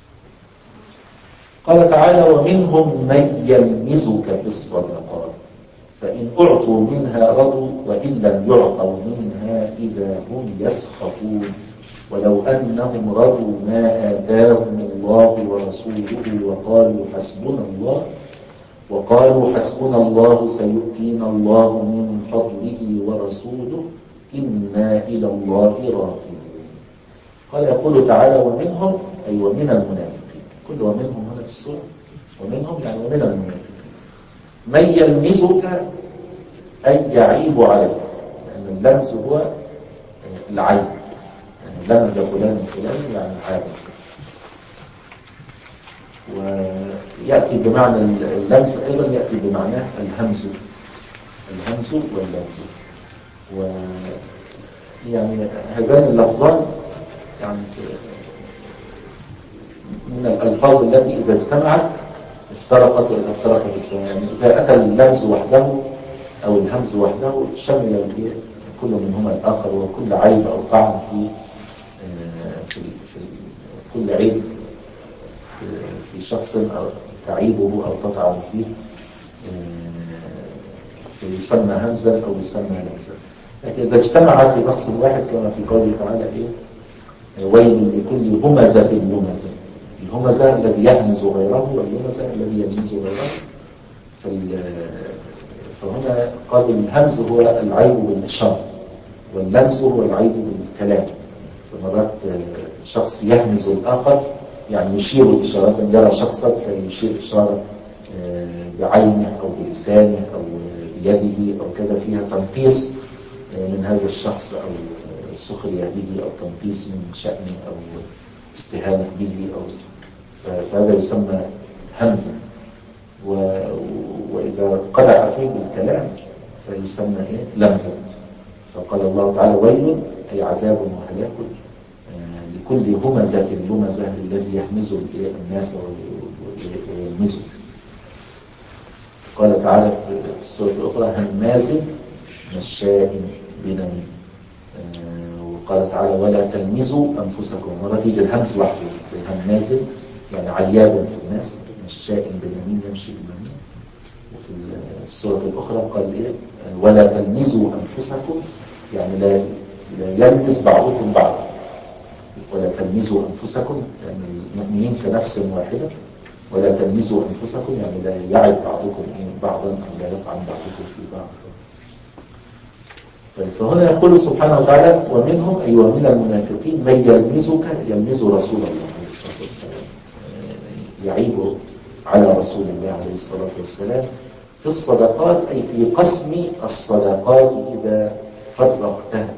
قال تعالى ومنهم من يلمزك في الصدقات فإن أعطوا منها رضوا وإن لم يعطوا منها إذا هم يسخطون ولو أنهم رضوا ما آتاهم الله ورسوله وقالوا حسبنا الله وقالوا حسبنا الله سيؤتينا الله من فضله ورسوله إنا إلى الله راغبون. قال يقول تعالى ومنهم أي ومن المنافقين، كل ومنهم هنا في السورة، ومنهم يعني ومن المنافقين من يلمزك أي يعيب عليك، لأن اللمز هو العيب، يعني لمز فلان فلان يعني عاب. ويأتي بمعنى اللمس أيضا يأتي بمعناه الهمز، الهمز واللمز. ويعني هذان اللفظان يعني من الألفاظ التي إذا اجتمعت افترقت وإذا افترقت اجتمعت. يعني إذا أتى اللمز وحده أو الهمز وحده شمل كل منهما الآخر، وكل عيب أو طعن في في في كل عيب في شخص أو تعيبه أو تطعن فيه فيسمى همزا أو يسمى لمزا. لكن إذا اجتمع في نص واحد كما في قوله تعالى إيه ويل لكل همزة لمزة، الهمزة الذي يهمز غيره واللمزة الذي يلمز غيره. فهنا قال الهمز هو العيب بالإشارة واللمز هو العيب بالكلام. فمرات شخص يهمز الآخر يعني يشير إشارة، يرى شخصا فيشير إشارة بعينه أو بلسانه أو بيده أو كذا فيها تنقيص من هذا الشخص أو سخرية به أو تنقيص من شأنه أو استهانة به أو فهذا يسمى همزة. وإذا قدح فيه بالكلام فيسمى إيه؟ لمزة. فقال الله تعالى ويل أي عذاب وهلاك لكل همزة لمزة الذي يهمز الناس ويلمزه. قال تعالى في السورة الأخرى هماز مشاء بنميم. وقال تعالى ولا تلمزوا أنفسكم، مرة تيجي الهمز وحده هماز يعني عياب في الناس، مشاء بنميم يمشي بنميم. وفي السورة الأخرى قال إيه ولا تلمزوا أنفسكم، يعني لا, لا يلمز بعضكم بعضا، ولا تلمزوا أنفسكم يعني المؤمنين كنفس واحدة، ولا تلمزوا أنفسكم يعني لا يعد بعضكم بعضا أو لا يطعن بعضكم في بعض. طيب فهنا يقول سبحانه وتعالى ومنهم أي ومن المنافقين من يلمزك، يلمز رسول الله عليه الصلاة والسلام، يعيب على رسول الله عليه الصلاة والسلام في الصدقات، أي في قسم الصدقات إذا فرقتها،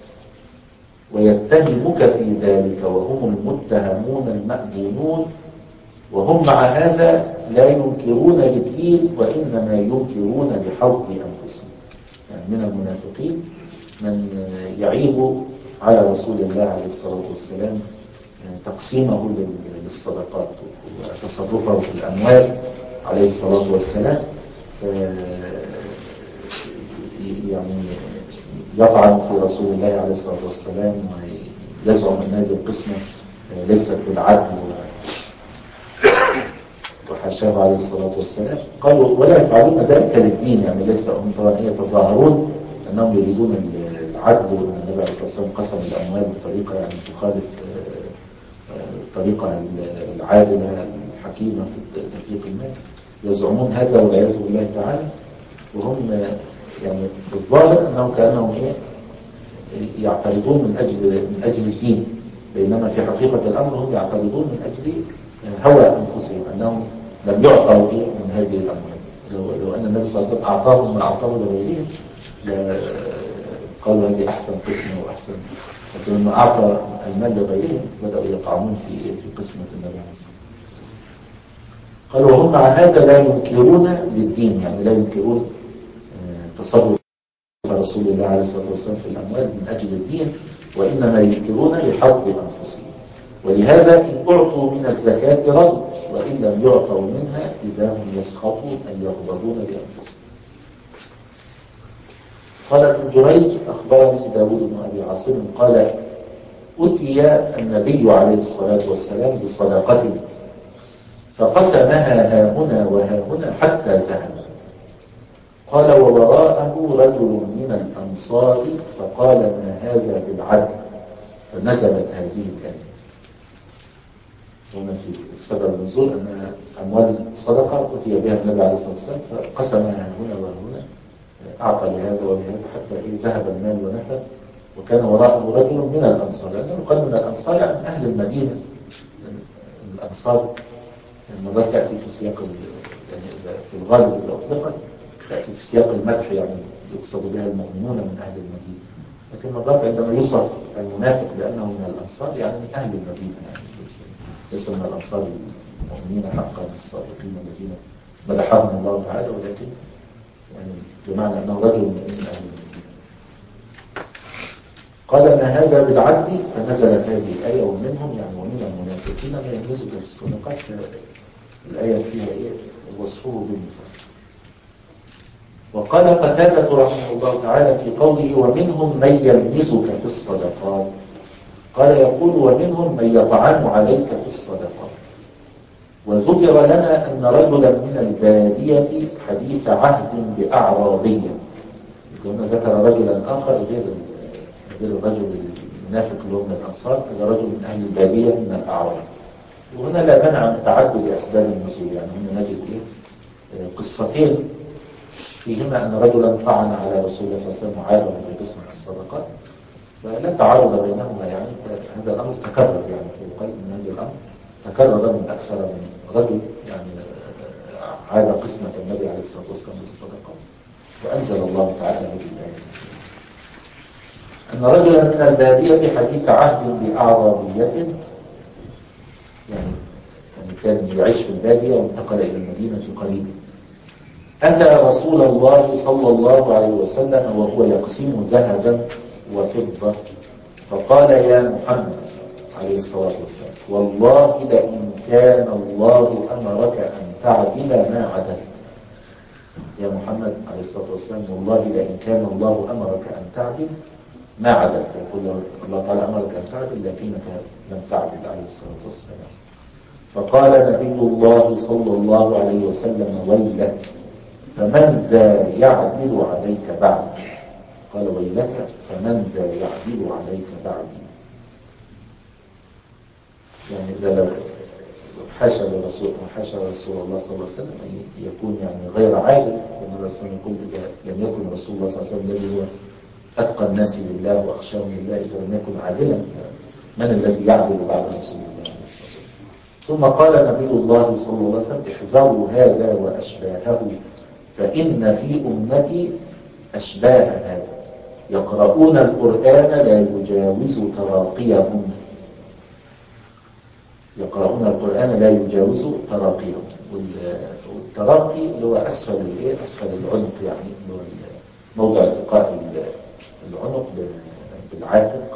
ويتهمك في ذلك وهم المتهمون المأمونون، وهم مع هذا لا ينكرون للدين وإنما ينكرون لحظ أنفسهم. يعني من المنافقين من يعيب على رسول الله عليه الصلاة والسلام تقسيمه للصدقات وتصرفه في الأموال عليه الصلاة والسلام، يعني يطعن في رسول الله عليه الصلاة والسلام ويزعم أن هذه القسمة ليست بالعدل وحاشاه عليه الصلاة والسلام. قالوا ولا يفعلون ذلك للدين، يعني ليس هم طبعا يتظاهرون أنهم يريدون العدل، وأن النبي عليه الصلاة والسلام قسم الأموال بطريقة يعني تخالف الطريقة العادلة الحكيمة في تفريق المال، يزعمون هذا والعياذ بالله تعالى، وهم يعني في الظاهر أنهم كأنهم إيه يعترضون من أجل من أجل الدين، بينما في حقيقة الأمر هم يعترضون من أجل هوى أنفسهم، أنهم لم يعطوا إيه من هذه الأموال. لو, لو أن النبي صلى الله عليه وسلم أعطاهم ما أعطاه لغيرهم قالوا هذه أحسن قسمة وأحسن، لكن لما أعطى المال لغيرهم بدأوا يطعنون في في قسمة النبي عليه الصلاة والسلام. قالوا وهم مع هذا لا ينكرون للدين، يعني لا ينكرون تصرف رسول الله عليه الصلاة والسلام في الأموال من أجل الدين، وإنما ينكرون لحظ أنفسهم، ولهذا إن أعطوا من الزكاة رد، وإن لم يعطوا منها إذا هم يسخطون أي يغضبون لأنفسهم. قال ابن جريج أخبرني داود بن أبي عاصم قال أتي النبي عليه الصلاة والسلام بصدقة فقسمها ها هنا وها هنا حتى ذهبت. قال ووراءه رجل من الأنصار فقال ما هذا بالعدل، فنزلت هذه الآية. هنا في السبب النزول أن أموال الصدقة أتي بها النبي عليه الصلاة والسلام فقسمها هنا وهنا، أعطى لهذا ولهذا حتى إيه ذهب المال ونفد. وكان وراءه رجل من الأنصار، لأنه يعني قال من الأنصار يعني من أهل المدينة. الأنصار المرات تأتي في سياق يعني في الغالب إذا أطلقت تأتي في سياق المدح، يعني يقصد بها المؤمنون من أهل المدينة، لكن مرات عندما يوصف المنافق بأنه من الأنصار يعني من أهل المدينة، يعني ليس من الأنصار المؤمنين حقا الصادقين الذين مدحهم الله تعالى، ولكن يعني بمعنى أنه رجل من أهل المدينة. قال ما هذا بالعدل، فنزلت هذه الآية ومنهم يعني ومن المنافقين ما يلمزك في الصدقات. الآية فيها إيه وصفه بالنفاق. وقال قتادة رحمه الله تعالى في قوله ومنهم من يلمزك في الصدقات، قال يقول ومنهم من يطعن عليك في الصدقات. وذكر لنا أن رجلا من البادية حديث عهد بأعرابية، كما ذكر رجلا آخر غير غير الرجل المنافق اللي هو من الأنصار، هذا رجل من أهل البادية من الأعراب. وهنا لا منع من تعدد أسباب النزول، يعني هنا نجد إيه قصتين فيهما أن رجلا طعن على رسول الله صلى الله عليه وسلم وعابه في قسمة الصدقات، فلا تعارض بينهما، يعني فهذا الأمر تكرر، يعني في القيد من هذا الأمر تكرر من أكثر من رجل يعني عاب قسمة النبي عليه الصلاة والسلام بالصدقات. وأنزل الله تعالى هذه الآية أن رجلا من البادية حديث عهد بأعرابية، يعني كان يعيش في البادية وانتقل إلى المدينة قريبا، أتى رسول الله صلى الله عليه وسلم وهو يقسم ذهبا وفضة، فقال يا محمد عليه الصلاة والسلام والله لئن كان الله أمرك أن تعدل ما عدلت. يا محمد عليه الصلاة والسلام والله لئن كان الله أمرك أن تعدل ما عدلت، يقول الله تعالى أمرك أن تعدل لكنك لم تعدل عليه الصلاة والسلام. فقال نبي الله صلى الله عليه وسلم ويلك، فمن ذا يعدل عليك بعد. قال ويلك فمن ذا يعدل عليك بعدي. يعني إذا لو حاشا لرسول حاشا رسول الله صلى الله عليه وسلم أن يكون يعني غير عادل، فالنبي صلى الله عليه وسلم يقول إذا لم يكن رسول الله صلى الله عليه وسلم الذي هو أتقى الناس لله وأخشاهم لله إذا لم يكن عادلا، فمن الذي يعدل بعد رسول الله صلى الله عليه وسلم؟ ثم قال نبي الله صلى الله عليه وسلم احذروا هذا وأشباهه فإن في أمتي أشباه هذا يقرؤون القرآن لا يجاوز تراقيهم. يقرؤون القرآن لا يجاوز تراقيهم. والتراقي اللي هو أسفل الإيه؟ أسفل العنق، يعني اللي هو موضع التقاء العنق بالعاتق،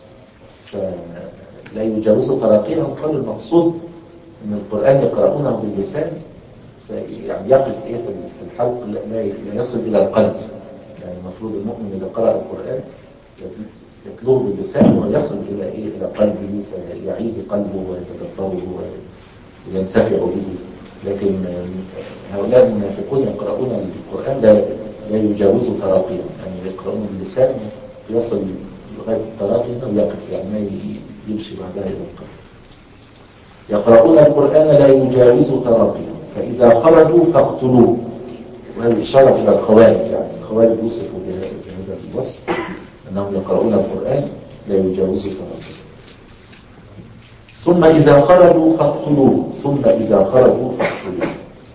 فلا يجاوز تراقيهم. قالوا المقصود أن القرآن يقرؤونه باللسان، يعني يقف إيه في الحلق، لا يصل إلى القلب. يعني المفروض المؤمن إذا قرأ القرآن يتلوه باللسان ويصل إلى إيه إلى قلبه، فيعيه قلبه ويتدبره وينتفع به. لكن هؤلاء المنافقون يقرؤون القرآن لا لا يجاوزوا تراقيهم، يعني يقرؤون باللسان يصل لغاية التراقي ويقف، يعني ما يمشي بعدها إلى القلب. يقرؤون القرآن لا يجاوز تراقيهم فإذا خرجوا فاقتلوه. وهذه إشارة إلى الخوارج، يعني الخوارج وصفوا بهذا الوصف أنهم يقرؤون القرآن لا يجاوز تراقيهم. ثم إذا خرجوا فاقتلوه ثم إذا خرجوا فاقتلوه.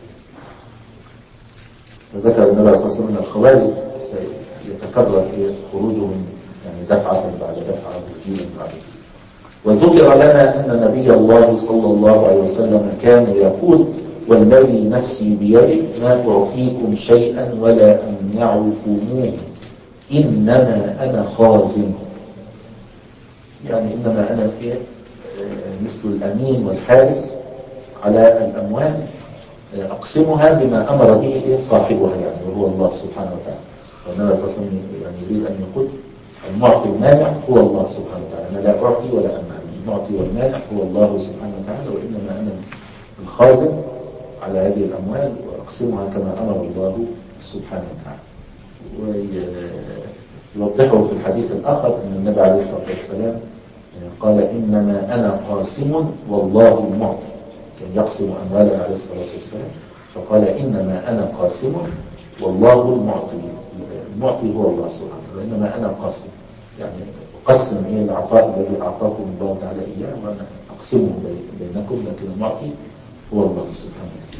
فذكر النبي صلى الله عليه وسلم أن الخوارج يتكرر خروجهم يعني دفعة بعد دفعة وجيلا بعد جيل. وذكر لنا أن نبي الله صلى الله عليه وسلم كان يقول والذي نفسي بيده ما أعطيكم شيئا ولا أمنعكموه إنما أنا خازن. يعني إنما أنا إيه؟ مثل الأمين والحارس على الأموال أقسمها بما أمر به إيه صاحبها، يعني وهو الله سبحانه وتعالى. والنبي صلى الله عليه وسلم يعني يريد أن يقول المعطي المانع هو الله سبحانه وتعالى. أنا لا أعطي ولا أمنع، المعطي والمانع هو الله سبحانه وتعالى، وإنما أنا الخازن على هذه الأموال وأقسمها كما أمر الله سبحانه وتعالى. ويوضحه في الحديث الآخر أن النبي عليه الصلاة والسلام قال إنما أنا قاسم والله المعطي، كان يقسم أمواله عليه الصلاة والسلام، فقال إنما أنا قاسم والله المعطي. المعطي هو الله سبحانه وتعالى، وإنما أنا قاسم، يعني أقسم إيه العطاء الذي أعطاكم الله تعالى إياه وأنا أقسمه بينكم، لكن المعطي هو الله سبحانه وتعالى.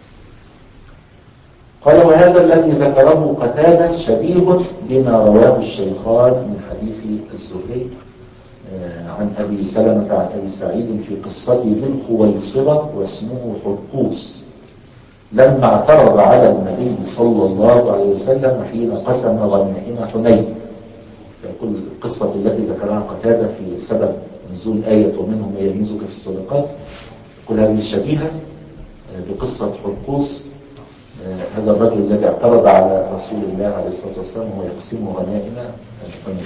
قال وهذا الذي ذكره قتادة شبيه بما رواه الشيخان من حديث الزهري عن أبي سلمة عن أبي سعيد في قصة ذي الخويصرة واسمه حرقوس لما اعترض على النبي صلى الله عليه وسلم حين قسم غنائم حنين. يقول القصة التي ذكرها قتادة في سبب نزول آية ومنهم من يلمزك في الصدقات، كل هذه شبيهة بقصة حرقوس، هذا الرجل الذي اعترض على رسول الله عليه الصلاة والسلام وهو يقسم غنائم حنين.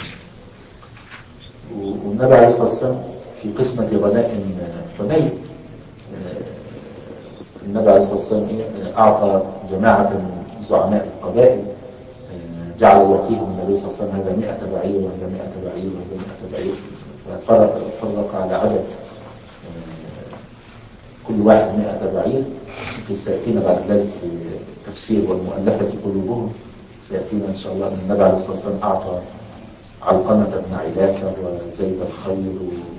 والنبي عليه الصلاة والسلام في قسمة غنائم حنين النبي عليه الصلاة والسلام أعطى جماعة من زعماء القبائل، جعل يعطيهم النبي صلى الله عليه وسلم هذا مئة بعير وهذا مئة بعير وهذا مئة بعير، ففرق فرق على عدد كل واحد مئة بعير. سيأتينا بعد ذلك في تفسير والمؤلفة قلوبهم، سيأتينا إن شاء الله أن النبي عليه الصلاة والسلام أعطى علقمة بن علافة وزيد الخير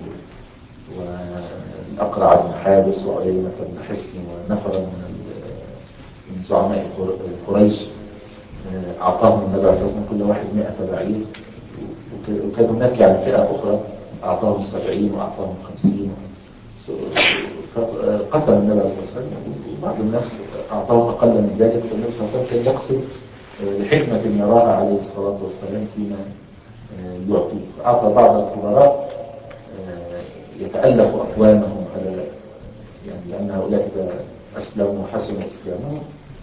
والأقرع بن حابس وعيينة بن حسن ونفرا من من زعماء قريش، أعطاهم النبي عليه الصلاة والسلام كل واحد مئة بعير، وكان هناك يعني فئة أخرى أعطاهم سبعين وأعطاهم خمسين، فقسم النبي عليه الصلاة والسلام. وبعض الناس أعطاهم أقل من ذلك، فالنبي صلى الله عليه وسلم كان يقسم لحكمة يراها عليه الصلاة والسلام فيما يعطي. فأعطى بعض الكبراء يتألف أقوامهم على يعني لأن هؤلاء إذا أسلموا وحسن إسلامهم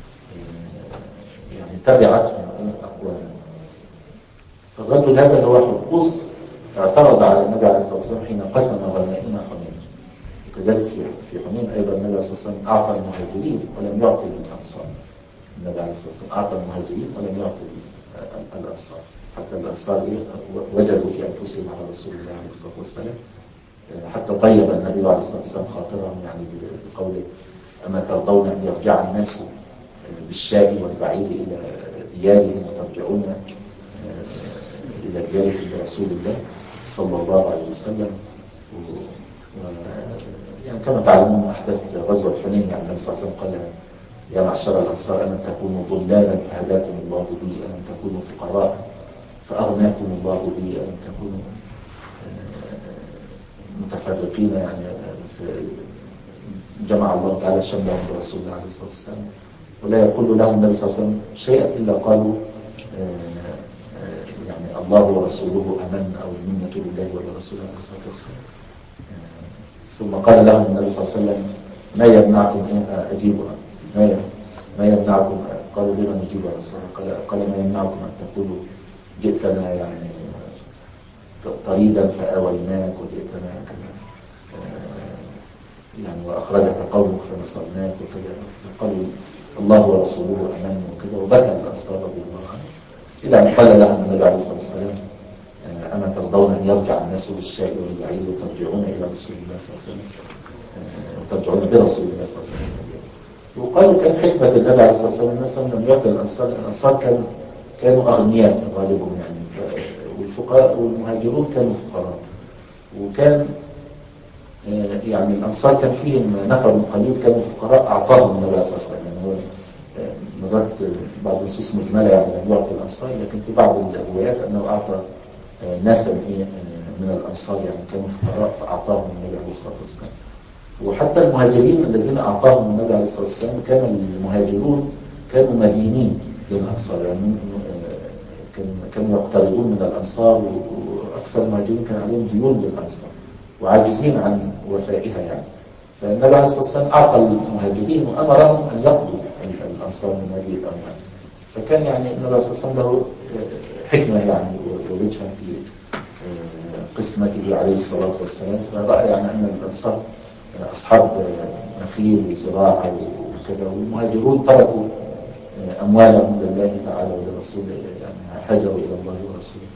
يعني تبعتهم أقوامهم. فالرجل هذا اللي هو حرقوس اعترض على النبي عليه الصلاة والسلام حين قسم غنائم حنين. وكذلك في في حنين أيضا النبي عليه الصلاة والسلام أعطى المهاجرين ولم يعطي الأنصار. النبي عليه الصلاة والسلام أعطى المهاجرين ولم يعطي الأنصار، حتى الأنصار وجدوا في أنفسهم على رسول الله عليه الصلاة والسلام، حتى طيب النبي عليه الصلاة والسلام خاطرهم يعني بقوله أما ترضون أن يرجع الناس بالشاء والبعير إلى ديارهم وترجعون إلى دياركم برسول الله صلى الله عليه وسلم. و... يعني كما تعلمون أحداث غزوة حنين، يعني النبي صلى الله عليه وسلم قال يا معشر الأنصار ألم تكونوا ضلالا فهداكم الله بي، ألم تكونوا فقراء فأغناكم الله بي، ألم تكونوا متفرقين، يعني جمع الله تعالى شملهم برسول الله عليه الصلاة والسلام، ولا يقول لهم النبي صلى الله عليه وسلم شيئا إلا قالوا يعني الله ورسوله أمن، أو المنة لله ولرسوله عليه الصلاة والسلام. ثم قال لهم النبي صلى الله عليه وسلم ما يمنعكم إن أجيبها، ما يمنعكم، قالوا لما نجيب يا رسول الله؟ قال, قال ما يمنعكم أن تقولوا جئتنا يعني طريدا فآويناك، وجئتنا كذا يعني وأخرجك قومك فنصرناك وكذا. قالوا الله ورسوله أمن وكذا، وبكى الأنصار رضي الله عنه إلى أن قال لهم النبي عليه الصلاة والسلام أما ترضون أن يرجع الناس بالشاء والبعير وترجعون إلى رسول الله صلى الله عليه وسلم، وترجعون برسول الله صلى الله عليه وسلم. وقالوا كان حكمة النبي عليه الصلاة والسلام الناس لم يعطي الأنصار، الأنصار كانوا كانوا أغنياء غالبهم يعني، والفقراء والمهاجرون كانوا فقراء، وكان يعني الأنصار كان فيهم نفر قليل كانوا فقراء أعطاهم النبي عليه الصلاة والسلام. يعني هو مرات بعض النصوص مجملة يعني لم يعطي الأنصار، لكن في بعض الروايات أنه أعطى ناسا من الأنصار يعني كانوا فقراء فأعطاهم النبي عليه الصلاة والسلام. وحتى المهاجرين الذين أعطاهم النبي عليه الصلاة والسلام كان المهاجرون كانوا مدينين للأنصار، يعني كانوا يقترضون من الأنصار، وأكثر المهاجرين كان عليهم ديون للأنصار وعاجزين عن وفائها يعني. فالنبي عليه الصلاة والسلام أعطى المهاجرين وأمرهم أن يقضوا الأنصار من هذه الأموال. فكان يعني النبي عليه الصلاة والسلام له حكمة يعني ووجهة في قسمته عليه الصلاة والسلام، فرأى يعني أن الأنصار أصحاب نخيل وزراعة وكذا، والمهاجرون تركوا أموالهم لله تعالى ولرسوله، يعني هاجروا إلى الله ورسوله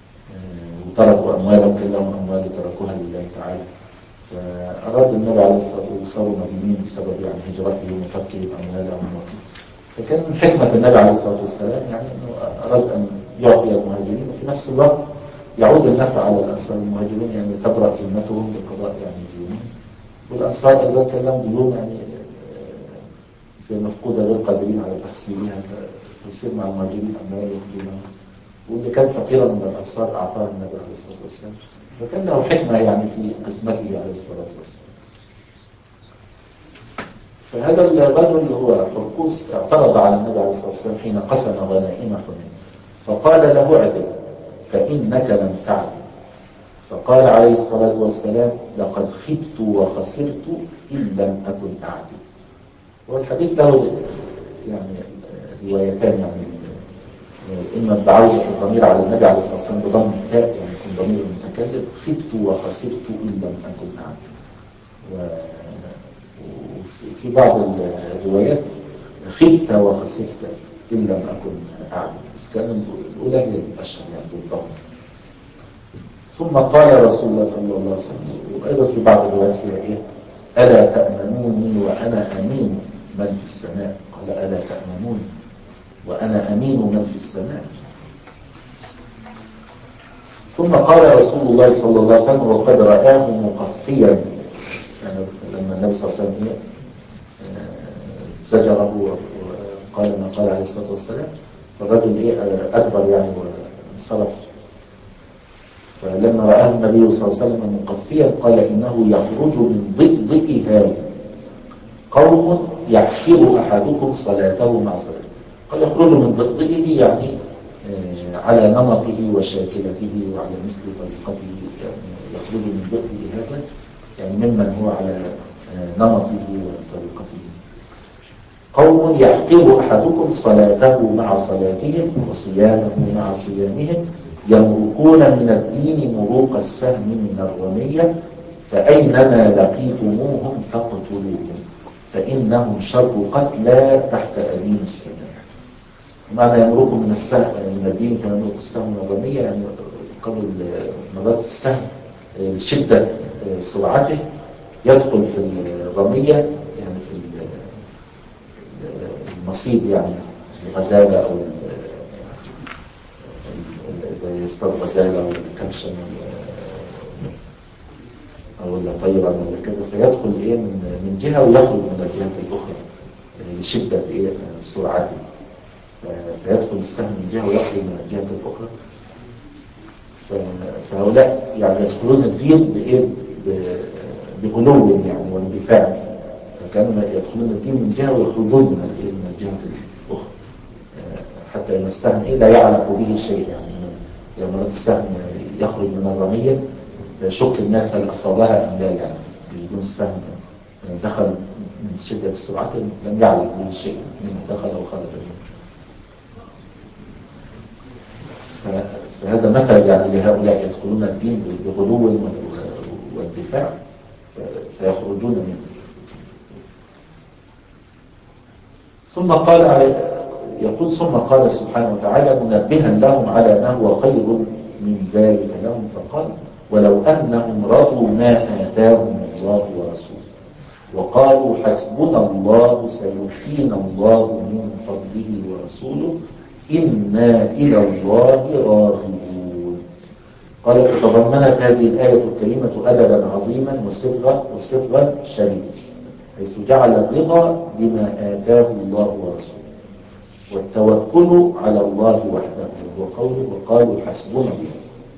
وتركوا أموالهم كلهم أموال تركوها لله تعالى. فأراد النبي عليه الصلاة والسلام يصاروا مدينين بسبب يعني هجرتهم وتركهم أموالهم وكذا. فكان من حكمة النبي عليه الصلاة والسلام يعني أنه أراد أن يعطي المهاجرين، وفي نفس الوقت يعود النفع على الأنصار. المهاجرين يعني تبرأ ذمتهم بقضاء يعني ديونهم، والأنصار أيضا كان لهم ديون يعني زي مفقودة غير قادرين على تحصيلها، فيصير مع المهاجرين أموال يخدمها، واللي كان فقيرا من الأنصار أعطاه النبي عليه الصلاة والسلام. فكان له حكمة يعني في قسمته عليه الصلاة والسلام. فهذا الرجل هو حرقوس اعترض على النبي عليه الصلاة والسلام حين قسم غنائم حنين، فقال له اعدل فإنك لم تعدل. فقال عليه الصلاة والسلام لقد خبت وخسرت إن لم أكن أعدل. والحديث له يعني روايتان، يعني إما بعودة الضمير على النبي عليه الصلاة والسلام بضم التاء يعني يكون ضمير المتكلم، خبت وخسرت إن لم أكن أعدل. وفي بعض الروايات خبت وخسرت إن لم أكن أعدل، بس كان الأولى هي الأشهر يعني بالضبط. ثم قال رسول الله صلى الله عليه وسلم، وأيضا في بعض الروايات فيها إيه ألا تأمنوني وأنا أمين من في السماء. قال ألا تأمنوني وأنا أمين من في السماء. ثم قال رسول الله صلى الله عليه وسلم وقد رآه مقفيا، يعني لما النبي صلى الله عليه وسلم زجره وقال ما قال عليه الصلاة والسلام، فالرجل إيه أكبر يعني وانصرف. فلما رآه النبي صلى الله عليه وسلم مقفيا قال إنه يخرج من ضئضئ هذا قوم يحكر أحدكم صلاته مع صلاته. قال يخرج من ضئضئه يعني على نمطه وشاكلته وعلى مثل طريقته، يعني يخرج من ضئضئ هذا يعني ممن هو على نمطه وطريقته. قوم يحقر أحدكم صلاته مع صلاتهم وصيامه مع صيامهم، يمرقون من الدين مروق السهم من الرمية، فأينما لقيتموهم فاقتلوهم فإنهم شر قتلى تحت أديم السماء. معنى يمرق من السهم من الدين كما يمرق السهم من الرمية، يعني قبل مرات السهم شدة سرعته يدخل في الرمية، يعني في المصيد، يعني الغزالة أو إذا يصطاد غزالة أو الكبشة أو الطيرة ولا كده، فيدخل إيه من من جهة ويخرج من الجهة الأخرى لشدة إيه سرعته، فيدخل السهم من جهة ويخرج من الجهة الأخرى. فهؤلاء يعني يدخلون الدين بإيه بغلو يعني واندفاع، فكانوا يدخلون الدين من جهة ويخرجون من الإيه من الجهة الأخرى، حتى أن السهم إيه لا يعلق به شيء، يعني لما رد السهم يخرج من الرمية فيشك الناس هل أصابها أم لا، يعني يجدون السهم دخل من شدة السرعة لم يعلق به شيء منه دخل أو خرج منه. فهذا مثل يعني لهؤلاء يدخلون الدين بغلو واندفاع فيخرجون منه. ثم قال يقول ثم قال سبحانه وتعالى منبها لهم على ما هو خير من ذلك لهم، فقال ولو أنهم رضوا ما آتاهم الله ورسوله وقالوا حسبنا الله سيؤتينا الله من فضله ورسوله إنا إلى الله راغبون. قال تتضمنت هذه الآية الكريمة أدبا عظيما وسرا وسرا شديدا، حيث جعل الرضا بما آتاه الله ورسوله والتوكل على الله وحده وقوله وقالوا حسبنا الله،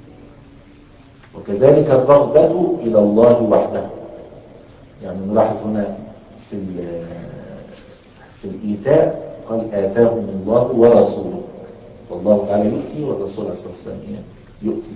وكذلك الرغبة إلى الله وحده. يعني نلاحظ هنا في في الإيتاء قال آتاهم الله ورسوله، فالله تعالى يؤتي والرسول عليه الصلاة والسلام يؤتي.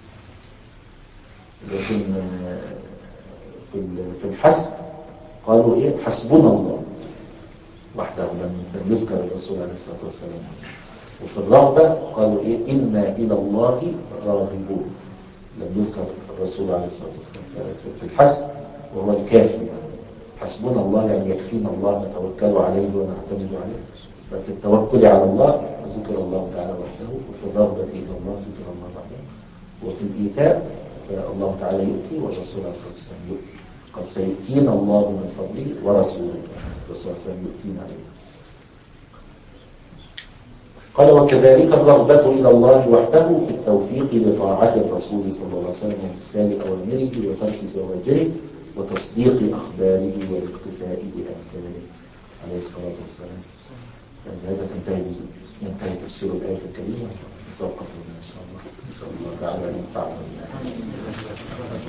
لكن في في الحسب قالوا إيه حسبنا الله وحده، لم يذكر الرسول عليه الصلاة والسلام. وفي الرغبة قالوا إيه إنا إلى الله راغبون، لم يذكر الرسول عليه الصلاة والسلام. في الحسب وهو الكافي، حسبنا الله يعني يكفينا الله نتوكل عليه ونعتمد عليه. ففي التوكل على الله ذكر الله تعالى وحده، وفي الرغبة إلى الله ذكر الله وحده، وفي الإيتاء فالله تعالى يؤتي والرسول عليه الصلاة والسلام يؤتي. قد سيؤتينا الله من فضله ورسوله، الرسول عليه الصلاة والسلام يؤتينا عليه. قال وكذلك الرغبة إلى الله وحده في التوفيق لطاعة الرسول صلى الله عليه وسلم وامتثال أوامره وترك زواجره وتصديق أخباره والاقتفاء بأمثاله عليه الصلاة والسلام. فبهذا تنتهي ينتهي تفسير الآية الكريمة. نتوقف هنا إن شاء الله. نسأل الله تعالى أن ينفعنا.